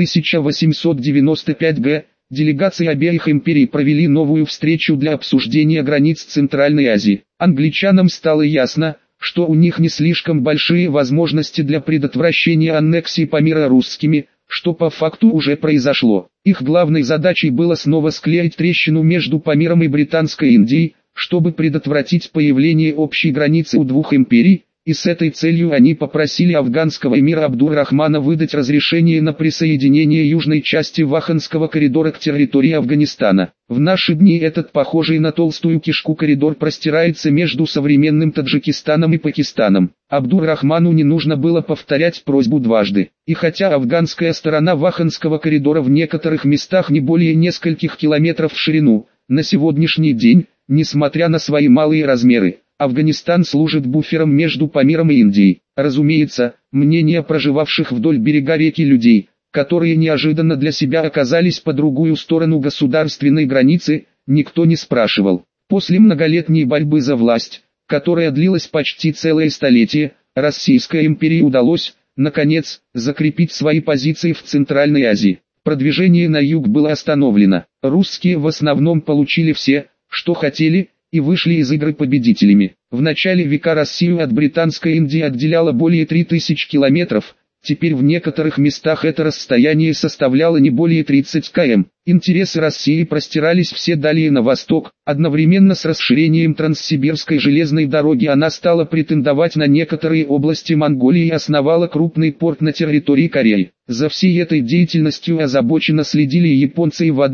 1895 г. делегации обеих империй провели новую встречу для обсуждения границ Центральной Азии. Англичанам стало ясно, что у них не слишком большие возможности для предотвращения аннексии Памира русскими, что по факту уже произошло. Их главной задачей было снова склеить трещину между Памиром и Британской Индией, чтобы предотвратить появление общей границы у двух империй, и с этой целью они попросили афганского эмира Абдур-Рахмана выдать разрешение на присоединение южной части Ваханского коридора к территории Афганистана. В наши дни этот похожий на толстую кишку коридор простирается между современным Таджикистаном и Пакистаном. Абдур-Рахману не нужно было повторять просьбу дважды. И хотя афганская сторона Ваханского коридора в некоторых местах не более нескольких километров в ширину, на сегодняшний день, несмотря на свои малые размеры, Афганистан служит буфером между Памиром и Индией. Разумеется, мнения проживавших вдоль берега реки людей, которые неожиданно для себя оказались по другую сторону государственной границы, никто не спрашивал. После многолетней борьбы за власть, которая длилась почти целое столетие, Российской империи удалось, наконец, закрепить свои позиции в Центральной Азии. Продвижение на юг было остановлено. Русские в основном получили все, что хотели, и вышли из игры победителями. В начале века Россию от Британской Индии отделяло более 3000 километров, теперь в некоторых местах это расстояние составляло не более 30 км. Интересы России простирались все далее на восток, одновременно с расширением Транссибирской железной дороги она стала претендовать на некоторые области Монголии и основала крупный порт на территории Кореи. За всей этой деятельностью озабоченно следили японцы и в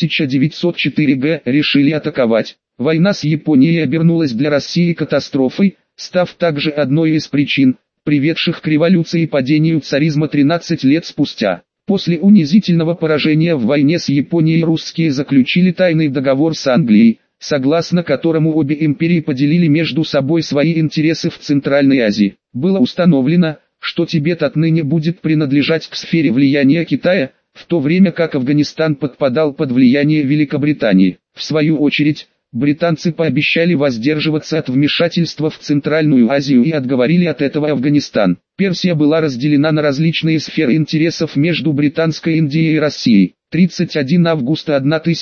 1904 г. решили атаковать. Война с Японией обернулась для России катастрофой, став также одной из причин, приведших к революции и падению царизма 13 лет спустя. После унизительного поражения в войне с Японией русские заключили тайный договор с Англией, согласно которому обе империи поделили между собой свои интересы в Центральной Азии. Было установлено, что Тибет отныне будет принадлежать к сфере влияния Китая, в то время как Афганистан подпадал под влияние Великобритании. В свою очередь, британцы пообещали воздерживаться от вмешательства в Центральную Азию и отговорили от этого Афганистан. Персия была разделена на различные сферы интересов между Британской Индией и Россией. 31 августа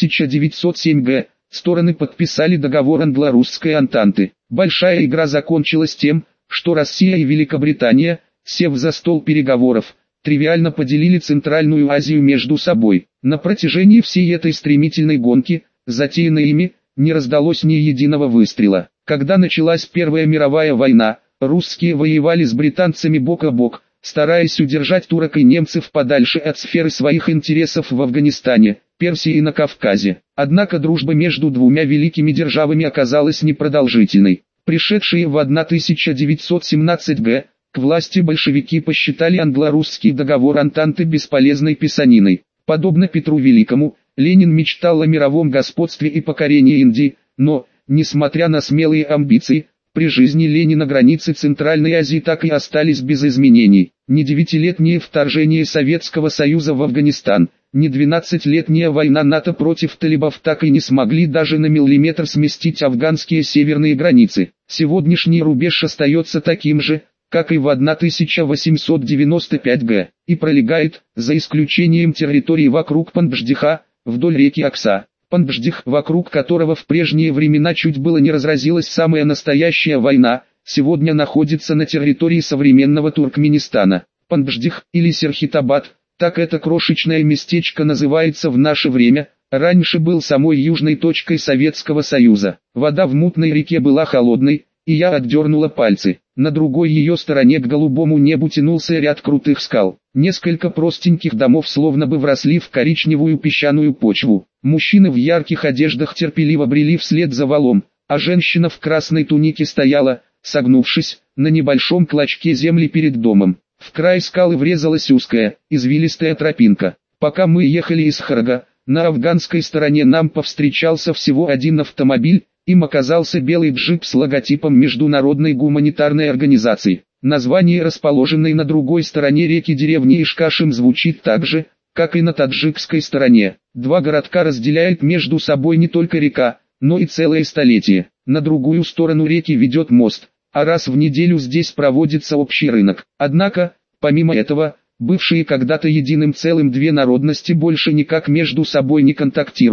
1907 г. Стороны подписали договор англо-русской Антанты. Большая игра закончилась тем, что Россия и Великобритания, сев за стол переговоров, тривиально поделили Центральную Азию между собой. На протяжении всей этой стремительной гонки, затеянной ими, не раздалось ни единого выстрела. Когда началась Первая мировая война, русские воевали с британцами бок о бок, стараясь удержать турок и немцев подальше от сферы своих интересов в Афганистане, Персии и на Кавказе. Однако дружба между двумя великими державами оказалась непродолжительной. Пришедшие в 1917 г. к власти большевики посчитали англо-русский договор Антанты бесполезной писаниной. Подобно Петру Великому, Ленин мечтал о мировом господстве и покорении Индии, но, несмотря на смелые амбиции, при жизни Ленина границы Центральной Азии так и остались без изменений. Ни 9-летнее вторжение Советского Союза в Афганистан, ни 12-летняя война НАТО против талибов так и не смогли даже на миллиметр сместить афганские северные границы. Сегодняшний рубеж остается таким же, как и в 1895 г., и пролегает, за исключением территории вокруг Пандждиха, вдоль реки Акса. Пандждих, вокруг которого в прежние времена чуть было не разразилась самая настоящая война, сегодня находится на территории современного Туркменистана. Пандждих, или Серхитабад, так это крошечное местечко называется в наше время, раньше был самой южной точкой Советского Союза. Вода в мутной реке была холодной, и я отдернула пальцы. На другой ее стороне к голубому небу тянулся ряд крутых скал. Несколько простеньких домов словно бы вросли в коричневую песчаную почву. Мужчины в ярких одеждах терпеливо брели вслед за валом, а женщина в красной тунике стояла, согнувшись, на небольшом клочке земли перед домом. В край скалы врезалась узкая, извилистая тропинка. Пока мы ехали из Харага, на афганской стороне нам повстречался всего один автомобиль. Им оказался белый джип с логотипом Международной гуманитарной организации. Название расположенной на другой стороне реки деревни Ишкашим звучит так же, как и на таджикской стороне. Два городка разделяет между собой не только река, но и целое столетие. На другую сторону реки ведет мост, а раз в неделю здесь проводится общий рынок. Однако, помимо этого, бывшие когда-то единым целым две народности больше никак между собой не контактируют.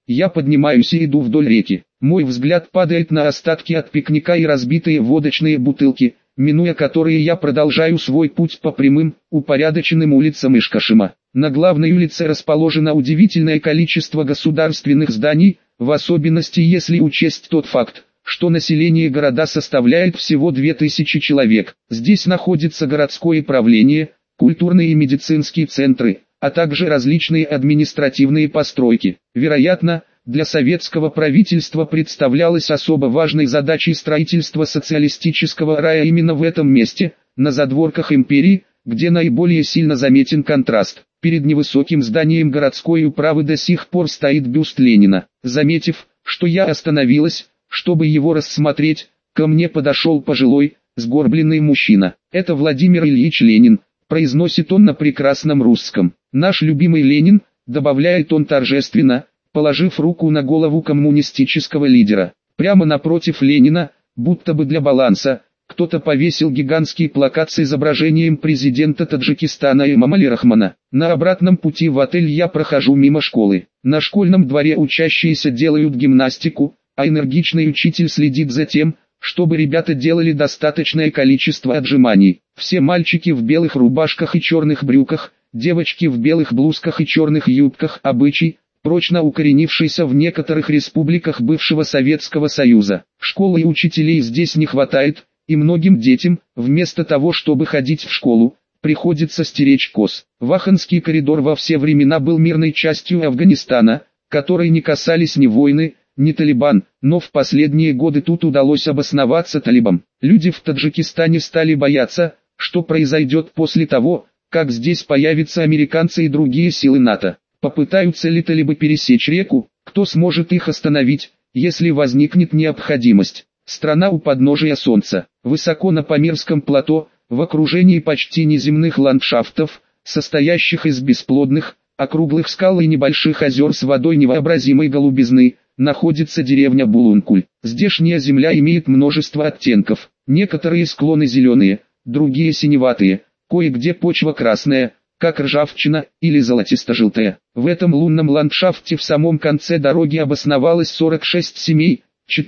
Я поднимаюсь и иду вдоль реки. Мой взгляд падает на остатки от пикника и разбитые водочные бутылки, минуя которые я продолжаю свой путь по прямым, упорядоченным улицам Ишкашима. На главной улице расположено удивительное количество государственных зданий, в особенности если учесть тот факт, что население города составляет всего 2000 человек. Здесь находится городское правление, культурные и медицинские центры, а также различные административные постройки. Вероятно, для советского правительства представлялось особо важной задачей строительство социалистического рая именно в этом месте, на задворках империи, где наиболее сильно заметен контраст. Перед невысоким зданием городской управы до сих пор стоит бюст Ленина. Заметив, что я остановилась, чтобы его рассмотреть, ко мне подошел пожилой, сгорбленный мужчина. «Это Владимир Ильич Ленин», — произносит он на прекрасном русском. «Наш любимый Ленин», — добавляет он торжественно, положив руку на голову коммунистического лидера. Прямо напротив Ленина, будто бы для баланса, кто-то повесил гигантский плакат с изображением президента Таджикистана Эмомали Рахмона. На обратном пути в отель я прохожу мимо школы. На школьном дворе учащиеся делают гимнастику, а энергичный учитель следит за тем, чтобы ребята делали достаточное количество отжиманий. Все мальчики в белых рубашках и черных брюках, девочки в белых блузках и черных юбках. Обычай, прочно укоренившийся в некоторых республиках бывшего Советского Союза. Школы и учителей здесь не хватает, и многим детям, вместо того чтобы ходить в школу, приходится стеречь коз. Ваханский коридор во все времена был мирной частью Афганистана, которой не касались ни войны, ни Талибан, но в последние годы тут удалось обосноваться талибам. Люди в Таджикистане стали бояться, что произойдет после того, как здесь появятся американцы и другие силы НАТО. Попытаются ли талибы пересечь реку, кто сможет их остановить, если возникнет необходимость? Страна у подножия солнца, высоко на Памирском плато, в окружении почти неземных ландшафтов, состоящих из бесплодных, округлых скал и небольших озер с водой невообразимой голубизны, находится деревня Булункуль. Здешняя земля имеет множество оттенков, некоторые склоны зеленые, другие синеватые, кое-где почва красная, как ржавчина, или золотисто-желтая. В этом лунном ландшафте в самом конце дороги обосновалось 46 семей,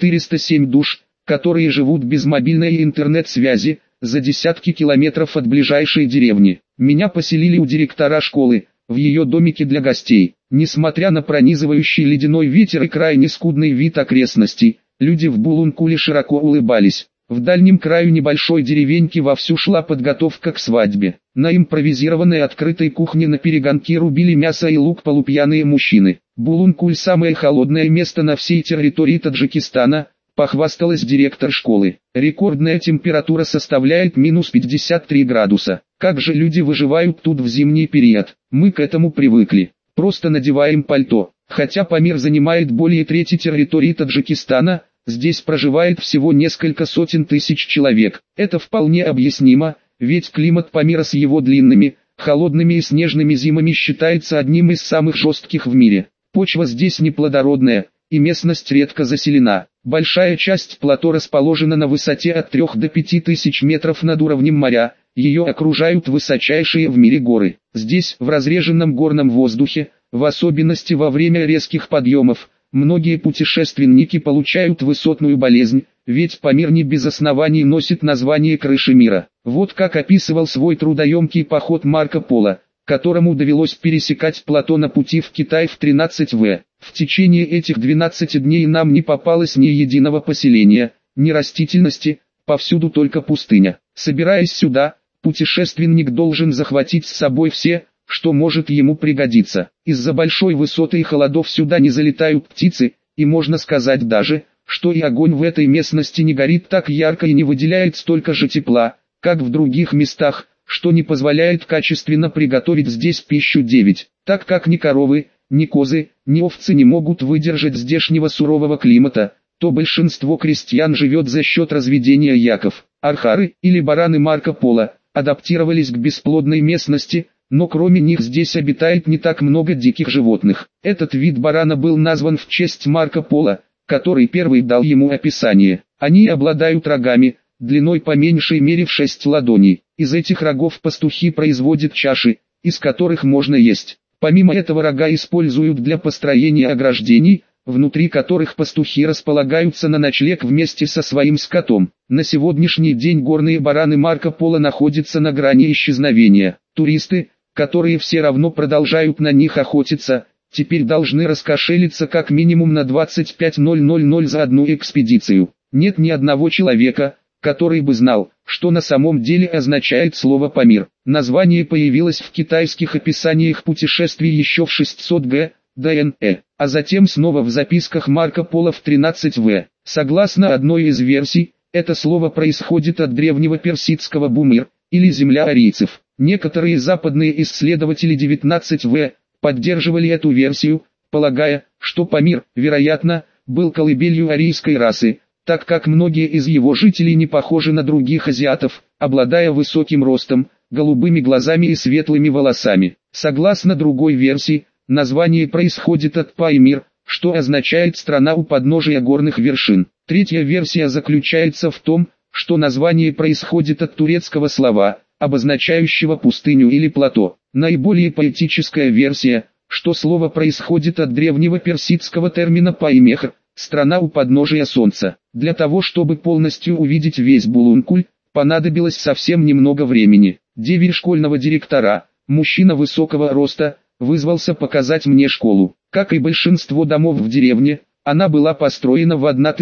407 душ, которые живут без мобильной интернет-связи, за десятки километров от ближайшей деревни. Меня поселили у директора школы, в ее домике для гостей. Несмотря на пронизывающий ледяной ветер и крайне скудный вид окрестностей, люди в Булункуле широко улыбались. В дальнем краю небольшой деревеньки вовсю шла подготовка к свадьбе. На импровизированной открытой кухне на перегонки рубили мясо и лук полупьяные мужчины. Булункуль — самое холодное место на всей территории Таджикистана, похвасталась директор школы. Рекордная температура составляет минус 53 градуса. Как же люди выживают тут в зимний период? Мы к этому привыкли. Просто надеваем пальто. Хотя Памир занимает более трети территории Таджикистана, здесь проживает всего несколько сотен тысяч человек. Это вполне объяснимо, ведь климат Памира с его длинными, холодными и снежными зимами считается одним из самых жестких в мире. Почва здесь неплодородная, и местность редко заселена. Большая часть плато расположена на высоте от 3 до 5 тысяч метров над уровнем моря, ее окружают высочайшие в мире горы. Здесь, в разреженном горном воздухе, в особенности во время резких подъемов, многие путешественники получают высотную болезнь, ведь Памир не без оснований носит название крыши мира. Вот как описывал свой трудоемкий поход Марко Поло, которому довелось пересекать плато на пути в Китай в 13В. В течение этих 12 дней нам не попалось ни единого поселения, ни растительности, повсюду только пустыня. Собираясь сюда, путешественник должен захватить с собой все, что может ему пригодиться. Из-за большой высоты и холодов сюда не залетают птицы, и можно сказать даже, что и огонь в этой местности не горит так ярко и не выделяет столько же тепла, как в других местах, что не позволяет качественно приготовить здесь пищу. Так как ни коровы, ни козы, ни овцы не могут выдержать здешнего сурового климата, то большинство крестьян живет за счет разведения яков. Архары, или бараны Марко Поло, адаптировались к бесплодной местности, но кроме них здесь обитает не так много диких животных. Этот вид барана был назван в честь Марко Поло, который первый дал ему описание. Они обладают рогами, длиной по меньшей мере в 6 ладоней. Из этих рогов пастухи производят чаши, из которых можно есть. Помимо этого рога используют для построения ограждений, внутри которых пастухи располагаются на ночлег вместе со своим скотом. На сегодняшний день горные бараны Марко Поло находятся на грани исчезновения. Туристы, которые все равно продолжают на них охотиться, теперь должны раскошелиться как минимум на 25 000 за одну экспедицию. Нет ни одного человека, который бы знал, что на самом деле означает слово «Памир». Название появилось в китайских описаниях путешествий еще в 600 г. ДНЭ, а затем снова в записках Марко Поло в 13 в. Согласно одной из версий, это слово происходит от древнего персидского «бумир», или «земля арийцев». Некоторые западные исследователи 19 в. поддерживали эту версию, полагая, что Памир, вероятно, был колыбелью арийской расы, так как многие из его жителей не похожи на других азиатов, обладая высоким ростом, голубыми глазами и светлыми волосами. Согласно другой версии, название происходит от Паймир, что означает «страна у подножия горных вершин». Третья версия заключается в том, что название происходит от турецкого слова, обозначающего пустыню или плато. Наиболее поэтическая версия, что слово происходит от древнего персидского термина «Паймехр», «страна у подножия солнца». Для того чтобы полностью увидеть весь Булункуль, понадобилось совсем немного времени. Деверь школьного директора, мужчина высокого роста, вызвался показать мне школу. Как и большинство домов в деревне, она была построена в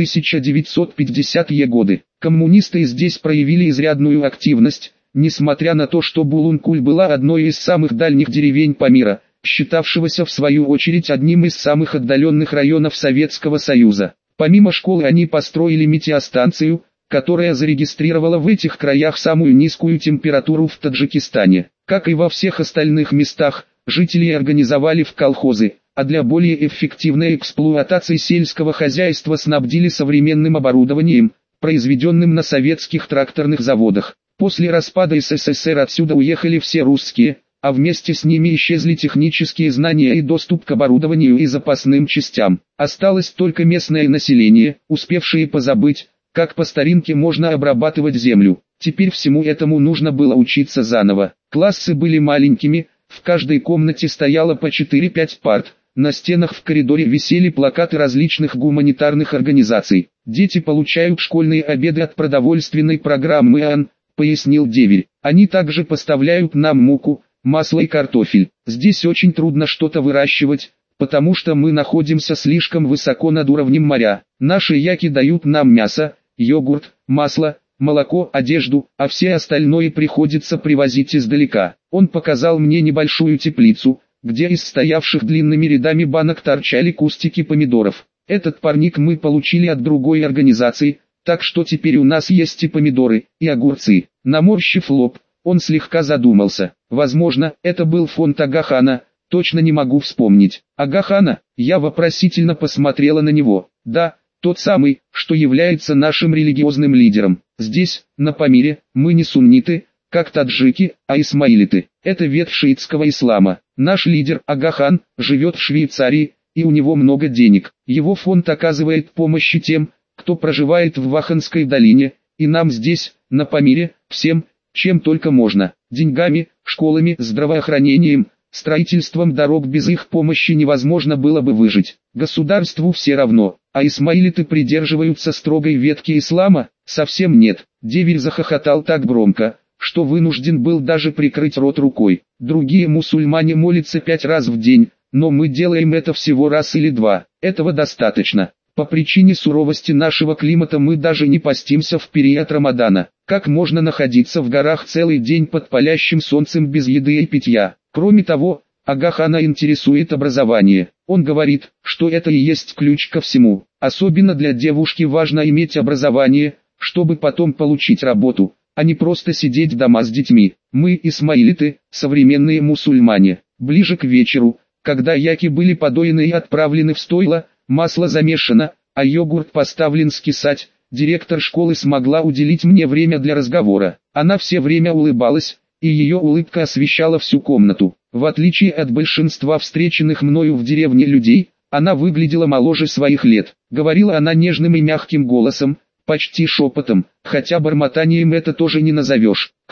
1950-е годы. Коммунисты здесь проявили изрядную активность, несмотря на то, что Булункуль была одной из самых дальних деревень Памира, считавшегося в свою очередь одним из самых отдаленных районов Советского Союза. Помимо школы они построили метеостанцию, которая зарегистрировала в этих краях самую низкую температуру в Таджикистане. Как и во всех остальных местах, жители организовали в колхозы, а для более эффективной эксплуатации сельского хозяйства снабдили современным оборудованием, произведенным на советских тракторных заводах. После распада СССР отсюда уехали все русские, а вместе с ними исчезли технические знания и доступ к оборудованию и запасным частям. Осталось только местное население, успевшее позабыть, как по старинке можно обрабатывать землю. Теперь всему этому нужно было учиться заново. Классы были маленькими, в каждой комнате стояло по 4-5 парт, на стенах в коридоре висели плакаты различных гуманитарных организаций. «Дети получают школьные обеды от продовольственной программы АН», пояснил деверь. «Они также поставляют нам муку, масло и картофель. Здесь очень трудно что-то выращивать, потому что мы находимся слишком высоко над уровнем моря. Наши яки дают нам мясо, йогурт, масло, молоко, одежду, а все остальное приходится привозить издалека». Он показал мне небольшую теплицу, где из стоявших длинными рядами банок торчали кустики помидоров. Этот парник мы получили от другой организации, так что теперь у нас есть и помидоры, и огурцы. Наморщив лоб, он слегка задумался. Возможно, это был фонд Агахана, точно не могу вспомнить. Агахана? Я вопросительно посмотрела на него. Да, тот самый, что является нашим религиозным лидером. Здесь, на Памире, мы не сунниты, как таджики, а исмаилиты. Это ветвь шиитского ислама. Наш лидер, Агахан, живет в Швейцарии, и у него много денег. Его фонд оказывает помощь тем, кто проживает в Ваханской долине, и нам здесь, на Памире, всем, чем только можно. Деньгами, школами, здравоохранением, строительством дорог. Без их помощи невозможно было бы выжить. Государству все равно, а исмаилиты придерживаются строгой ветки ислама? Совсем нет. Деверь захохотал так громко, что вынужден был даже прикрыть рот рукой. Другие мусульмане молятся 5 раз в день, но мы делаем это всего раз или 2. Этого достаточно. По причине суровости нашего климата мы даже не постимся в период Рамадана. Как можно находиться в горах целый день под палящим солнцем без еды и питья? Кроме того, Агахана интересует образование. Он говорит, что это и есть ключ ко всему. Особенно для девушки важно иметь образование, чтобы потом получить работу, а не просто сидеть дома с детьми. Мы, исмаилиты, современные мусульмане. Ближе к вечеру, когда яки были подоены и отправлены в стойло, масло замешано, а йогурт поставлен скисать, директор школы смогла уделить мне время для разговора. Она все время улыбалась, и ее улыбка освещала всю комнату. В отличие от большинства встреченных мною в деревне людей, она выглядела моложе своих лет. Говорила она нежным и мягким голосом, почти шепотом, хотя бормотанием это тоже не назовешь. К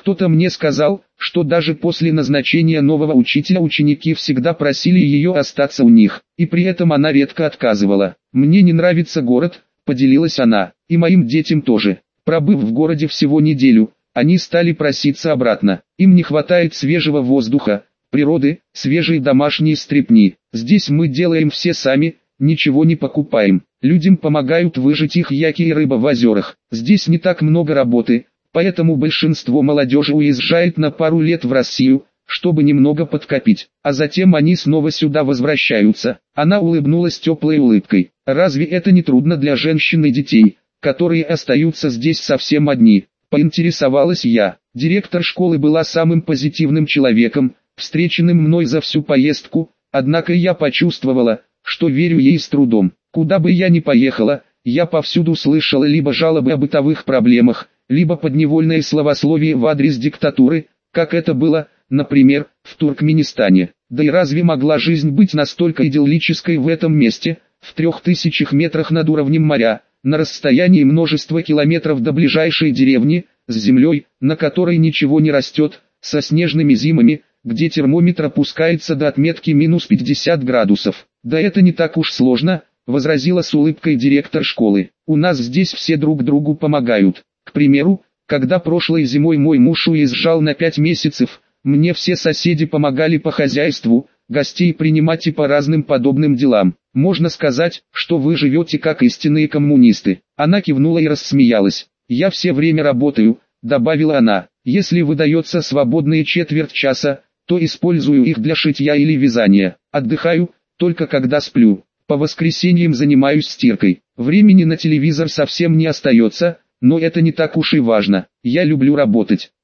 Кто-то мне сказал, что даже после назначения нового учителя ученики всегда просили ее остаться у них, и при этом она редко отказывала. «Мне не нравится город», — поделилась она, — «и моим детям тоже». Пробыв в городе всего неделю, они стали проситься обратно. Им не хватает свежего воздуха, природы, свежей домашней стрепни. Здесь мы делаем все сами, ничего не покупаем. Людям помогают выжить их яки и рыба в озерах. Здесь не так много работы, поэтому большинство молодежи уезжает на пару лет в Россию, чтобы немного подкопить, а затем они снова сюда возвращаются. Она улыбнулась теплой улыбкой. Разве это не трудно для женщин и детей, которые остаются здесь совсем одни? Поинтересовалась я. Директор школы была самым позитивным человеком, встреченным мной за всю поездку, однако я почувствовала, что верю ей с трудом. Куда бы я ни поехала, я повсюду слышала либо жалобы о бытовых проблемах, либо подневольное словословие в адрес диктатуры, как это было, например, в Туркменистане. Да и разве могла жизнь быть настолько идиллической в этом месте, в 3000 метрах над уровнем моря, на расстоянии множества километров до ближайшей деревни, с землей, на которой ничего не растет, со снежными зимами, где термометр опускается до отметки минус 50 градусов. «Да это не так уж сложно», — возразила с улыбкой директор школы. «У нас здесь все друг другу помогают. К примеру, когда прошлой зимой мой муж уезжал на 5 месяцев, мне все соседи помогали по хозяйству, гостей принимать и по разным подобным делам. Можно сказать, что вы живете как истинные коммунисты». Она кивнула и рассмеялась. «Я все время работаю», — добавила она. «Если выдается свободные четверть часа, то использую их для шитья или вязания. Отдыхаю, только когда сплю. По воскресеньям занимаюсь стиркой. Времени на телевизор совсем не остается, но это не так уж и важно. Я люблю работать».